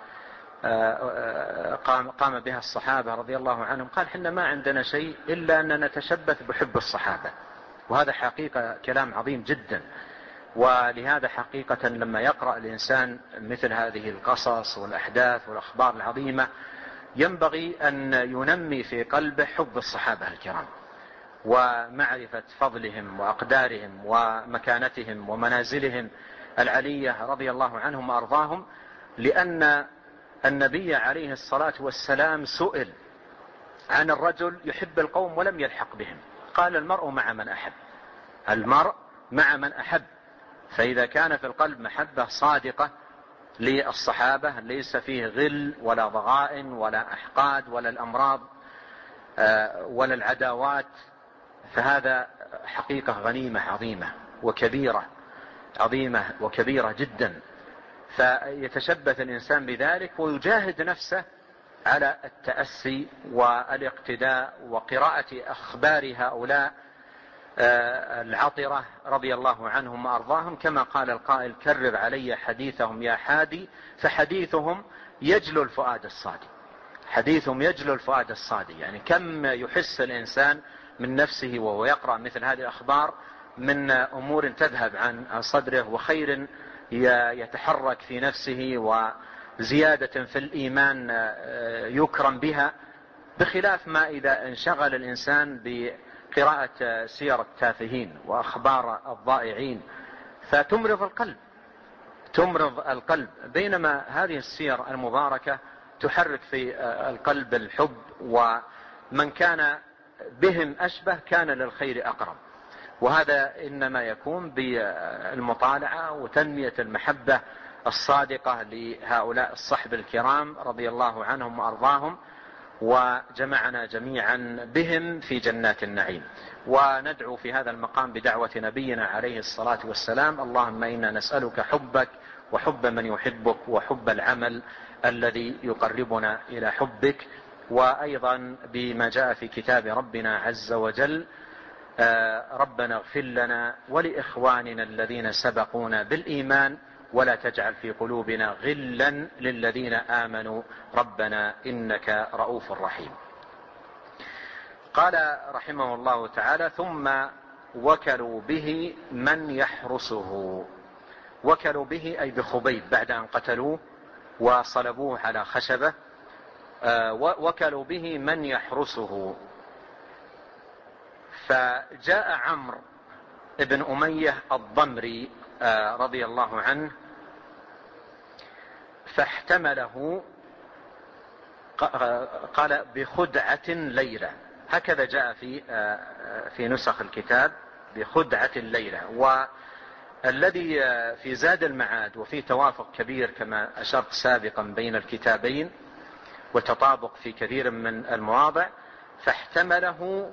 وقام بها الصحابة رضي الله عنهم. قال: حنا ما عندنا شيء إلا أن نتشبث بحب الصحابة. وهذا حقيقة كلام عظيم جدا. ولهذا حقيقة لما يقرأ الإنسان مثل هذه القصص والأحداث والأخبار العظيمة ينبغي أن ينمي في قلبه حب الصحابة الكرام ومعرفة فضلهم وأقدارهم ومكانتهم ومنازلهم العلية رضي الله عنهم وأرضاهم. لأن النبي عليه الصلاة والسلام سئل عن الرجل يحب القوم ولم يلحق بهم، قال: المرء مع من أحب. المرء مع من أحب. فإذا كان في القلب محبة صادقة للصحابة ليس فيه غل ولا ضغائن ولا أحقاد ولا الأمراض ولا العداوات، فهذا حقيقة غنيمة عظيمة وكبيرة، عظيمة وكبيرة جدا. فيتشبث الإنسان بذلك ويجاهد نفسه على التأسي والاقتداء وقراءة أخبار هؤلاء العطرة رضي الله عنهم وأرضاهم، كما قال القائل: كرر علي حديثهم يا حادي، فحديثهم يجلو الفؤاد الصادق. حديثهم يجلو الفؤاد الصادق، يعني كم يحس الإنسان من نفسه وهو يقرأ مثل هذه الأخبار من أمور تذهب عن صدره وخير يتحرك في نفسه وزيادة في الإيمان يكرم بها، بخلاف ما إذا انشغل الإنسان بقراءة سير التافهين وأخبار الضائعين فتمرض القلب، تمرض القلب. بينما هذه السير المباركة تحرك في القلب الحب، ومن كان بهم أشبه كان للخير أقرب. وهذا إنما يكون بالمطالعة وتنمية المحبة الصادقة لهؤلاء الصحب الكرام رضي الله عنهم وأرضاهم، وجمعنا جميعا بهم في جنات النعيم. وندعو في هذا المقام بدعوة نبينا عليه الصلاة والسلام: اللهم إنا نسألك حبك وحب من يحبك وحب العمل الذي يقربنا إلى حبك. وأيضا بما جاء في كتاب ربنا عز وجل: ربنا اغفر لنا ولإخواننا الذين سبقونا بالإيمان ولا تجعل في قلوبنا غلا للذين آمنوا ربنا إنك رؤوف رحيم. قال رحمه الله تعالى: ثم وكلوا به من يحرسه. وكلوا به أي بخبيب بعد أن قتلوه وصلبوه على خشبة، وكلوا به من يحرسه. فجاء عمرو بن أمية الضمري رضي الله عنه فاحتمله، قال بخدعة ليلة، هكذا جاء في نسخ الكتاب بخدعة ليلة. والذي في زاد المعاد وفي توافق كبير كما أشرت سابقا بين الكتابين وتطابق في كثير من المواضع، فاحتمله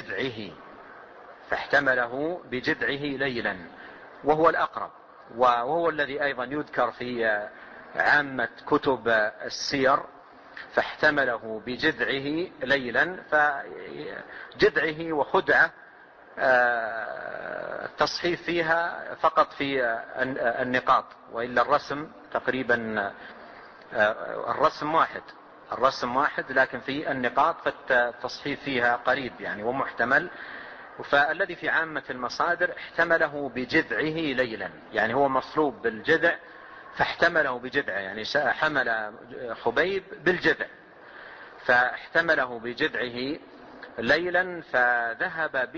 بجذعه ليلا، وهو الأقرب، وهو الذي أيضا يذكر في عامة كتب السير، فاحتمله بجذعه ليلا. فجذعه وخدعة التصحيف فيها فقط في النقاط، وإلا الرسم تقريبا الرسم واحد، لكن في النقاط فالتصحيف فيها قريب يعني ومحتمل. فالذي في عامة المصادر احتمله بجذعه ليلا، يعني هو مصلوب بالجذع فاحتمله بجذعه، يعني حمل خبيب بالجذع فاحتمله بجذعه ليلا فذهب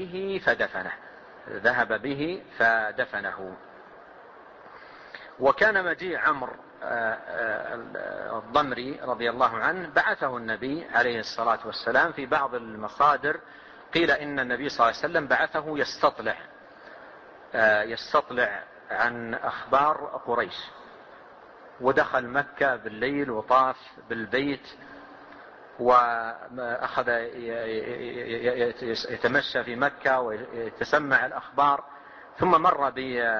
به فدفنه. وكان مجيء عمرو الضمري رضي الله عنه بعثه النبي عليه الصلاة والسلام. في بعض المصادر قيل إن النبي صلى الله عليه وسلم بعثه يستطلع عن أخبار قريش، ودخل مكة بالليل وطاف بالبيت وأخذ يتمشى في مكة ويتسمع الأخبار، ثم مر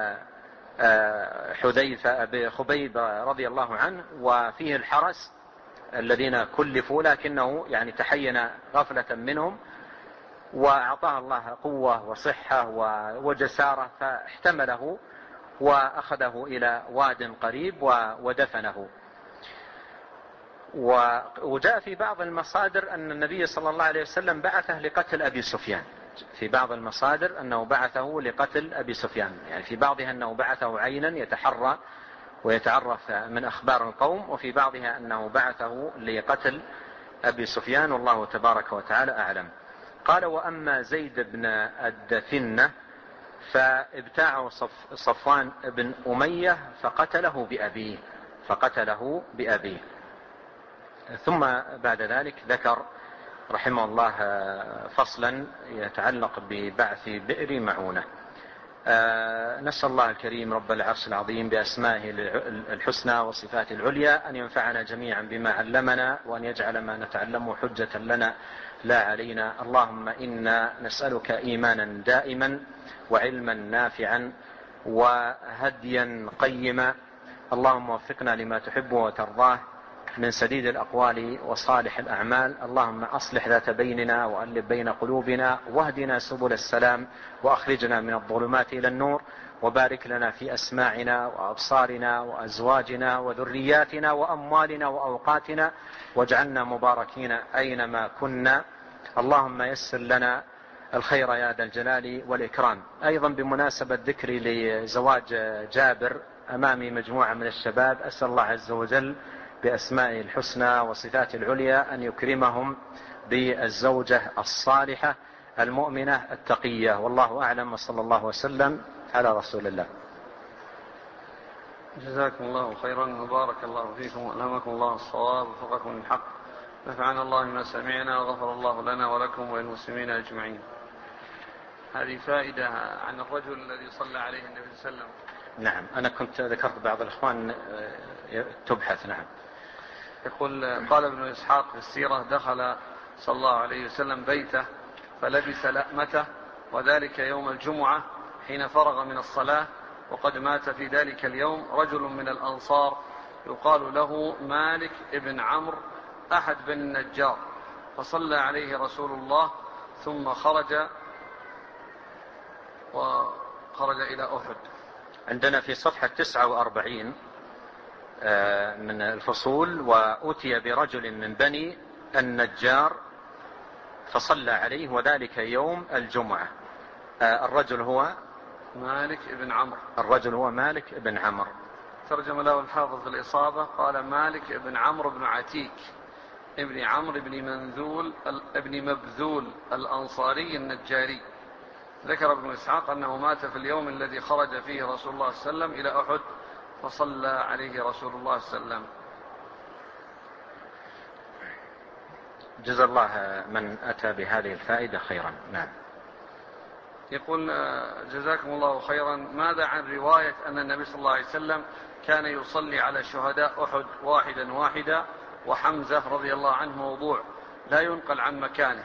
بخبيب رضي الله عنه وفيه الحرس الذين كلفوا، لكنه يعني تحين غفلة منهم، وأعطاه الله قوة وصحة وجسارة فاحتمله وأخذه إلى واد قريب ودفنه. وجاء في بعض المصادر أن النبي صلى الله عليه وسلم بعثه لقتل أبي سفيان، في بعض المصادر أنه بعثه لقتل أبي سفيان، يعني في بعضها أنه بعثه عينا يتحرى ويتعرف من أخبار القوم، وفي بعضها أنه بعثه لقتل أبي سفيان، والله تبارك وتعالى أعلم. قال: وأما زيد بن الدثنة فابتاعه صفوان بن أمية فقتله بأبيه. ثم بعد ذلك ذكر رحمه الله فصلا يتعلق ببعث بئر معونة. نسأل الله الكريم رب العرش العظيم بأسمائه الحسنى وصفاته العليا أن ينفعنا جميعا بما علمنا، وأن يجعل ما نتعلمه حجة لنا لا علينا. اللهم إنا نسألك إيمانا دائما وعلما نافعا وهديا قيما. اللهم وفقنا لما تحب وترضاه من سديد الأقوال وصالح الأعمال. اللهم أصلح ذات بيننا وألف بين قلوبنا واهدنا سبل السلام وأخرجنا من الظلمات إلى النور، وبارك لنا في أسماعنا وأبصارنا وأزواجنا وذرياتنا وأموالنا وأوقاتنا، واجعلنا مباركين أينما كنا. اللهم يسر لنا الخير يا ذا الجلال والإكرام. أيضا بمناسبة ذكري لزواج جابر أمامي مجموعة من الشباب، أسأل الله عز وجل بأسمائه الحسنى وصفاته العليا أن يكرمهم بالزوجة الصالحة المؤمنة التقية، والله أعلم، وصلى الله وسلم على رسول الله. جزاكم الله خيرا وبارك الله فيكم وألهمكم الله الصواب ووفقكم للحق، نفعنا الله ما سمعنا وغفر الله لنا ولكم وللمسلمين أجمعين. هذه فائدة عن الرجل الذي صلى عليه النبي صلى الله عليه وسلم. نعم، أنا كنت ذكرت بعض الإخوان تبحث. نعم. يقول: قال ابن إسحاق في السيرة: دخل صلى الله عليه وسلم بيته فلبس لأمته، وذلك يوم الجمعة حين فرغ من الصلاة، وقد مات في ذلك اليوم رجل من الأنصار يقال له مالك ابن عمرو أحد بن النجار، فصلى عليه رسول الله ثم خرج إلى أحد. عندنا في صفحة 49 من الفصول: وأتي برجل من بني النجار فصلى عليه وذلك يوم الجمعة. الرجل هو مالك بن عمرو. ترجم له الحافظ الإصابة، قال: مالك بن عمرو بن عتيك ابن عمرو ابن مبذول الأنصاري النجاري. ذكر ابن إسحاق أنه مات في اليوم الذي خرج فيه رسول الله صلى الله عليه وسلم إلى أحد، فصلى عليه رسول الله صلى الله عليه وسلم. جزا الله من أتى بهذه الفائدة خيرا. نعم. يقول جزاكم الله خيرا، ماذا عن رواية أن النبي صلى الله عليه وسلم كان يصلي على شهداء أحد واحدا واحدا وحمزة رضي الله عنه موضوع لا ينقل عن مكانه؟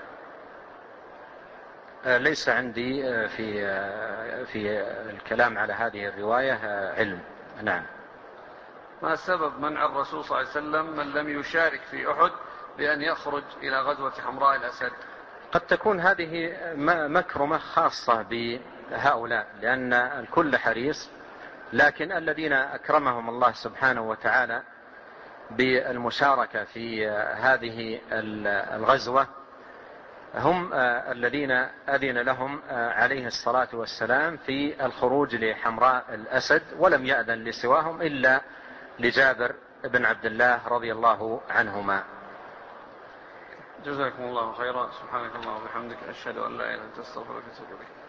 ليس عندي في الكلام على هذه الرواية علم. نعم. ما سبب منع الرسول صلى الله عليه وسلم من لم يشارك في أحد بأن يخرج إلى غزوة حمراء الأسد؟ قد تكون هذه مكرمة خاصة بهؤلاء لأن الكل حريص، لكن الذين أكرمهم الله سبحانه وتعالى بالمشاركة في هذه الغزوة هم الذين أذن لهم عليه الصلاة والسلام في الخروج لحمراء الأسد، ولم يأذن لسواهم إلا لجابر بن عبد الله رضي الله عنهما. جزاكم الله خيرا. سبحانك اللهم وبحمدك، أشهد أن لا إله إلا أنت، أستغفرك وأتوب إليك.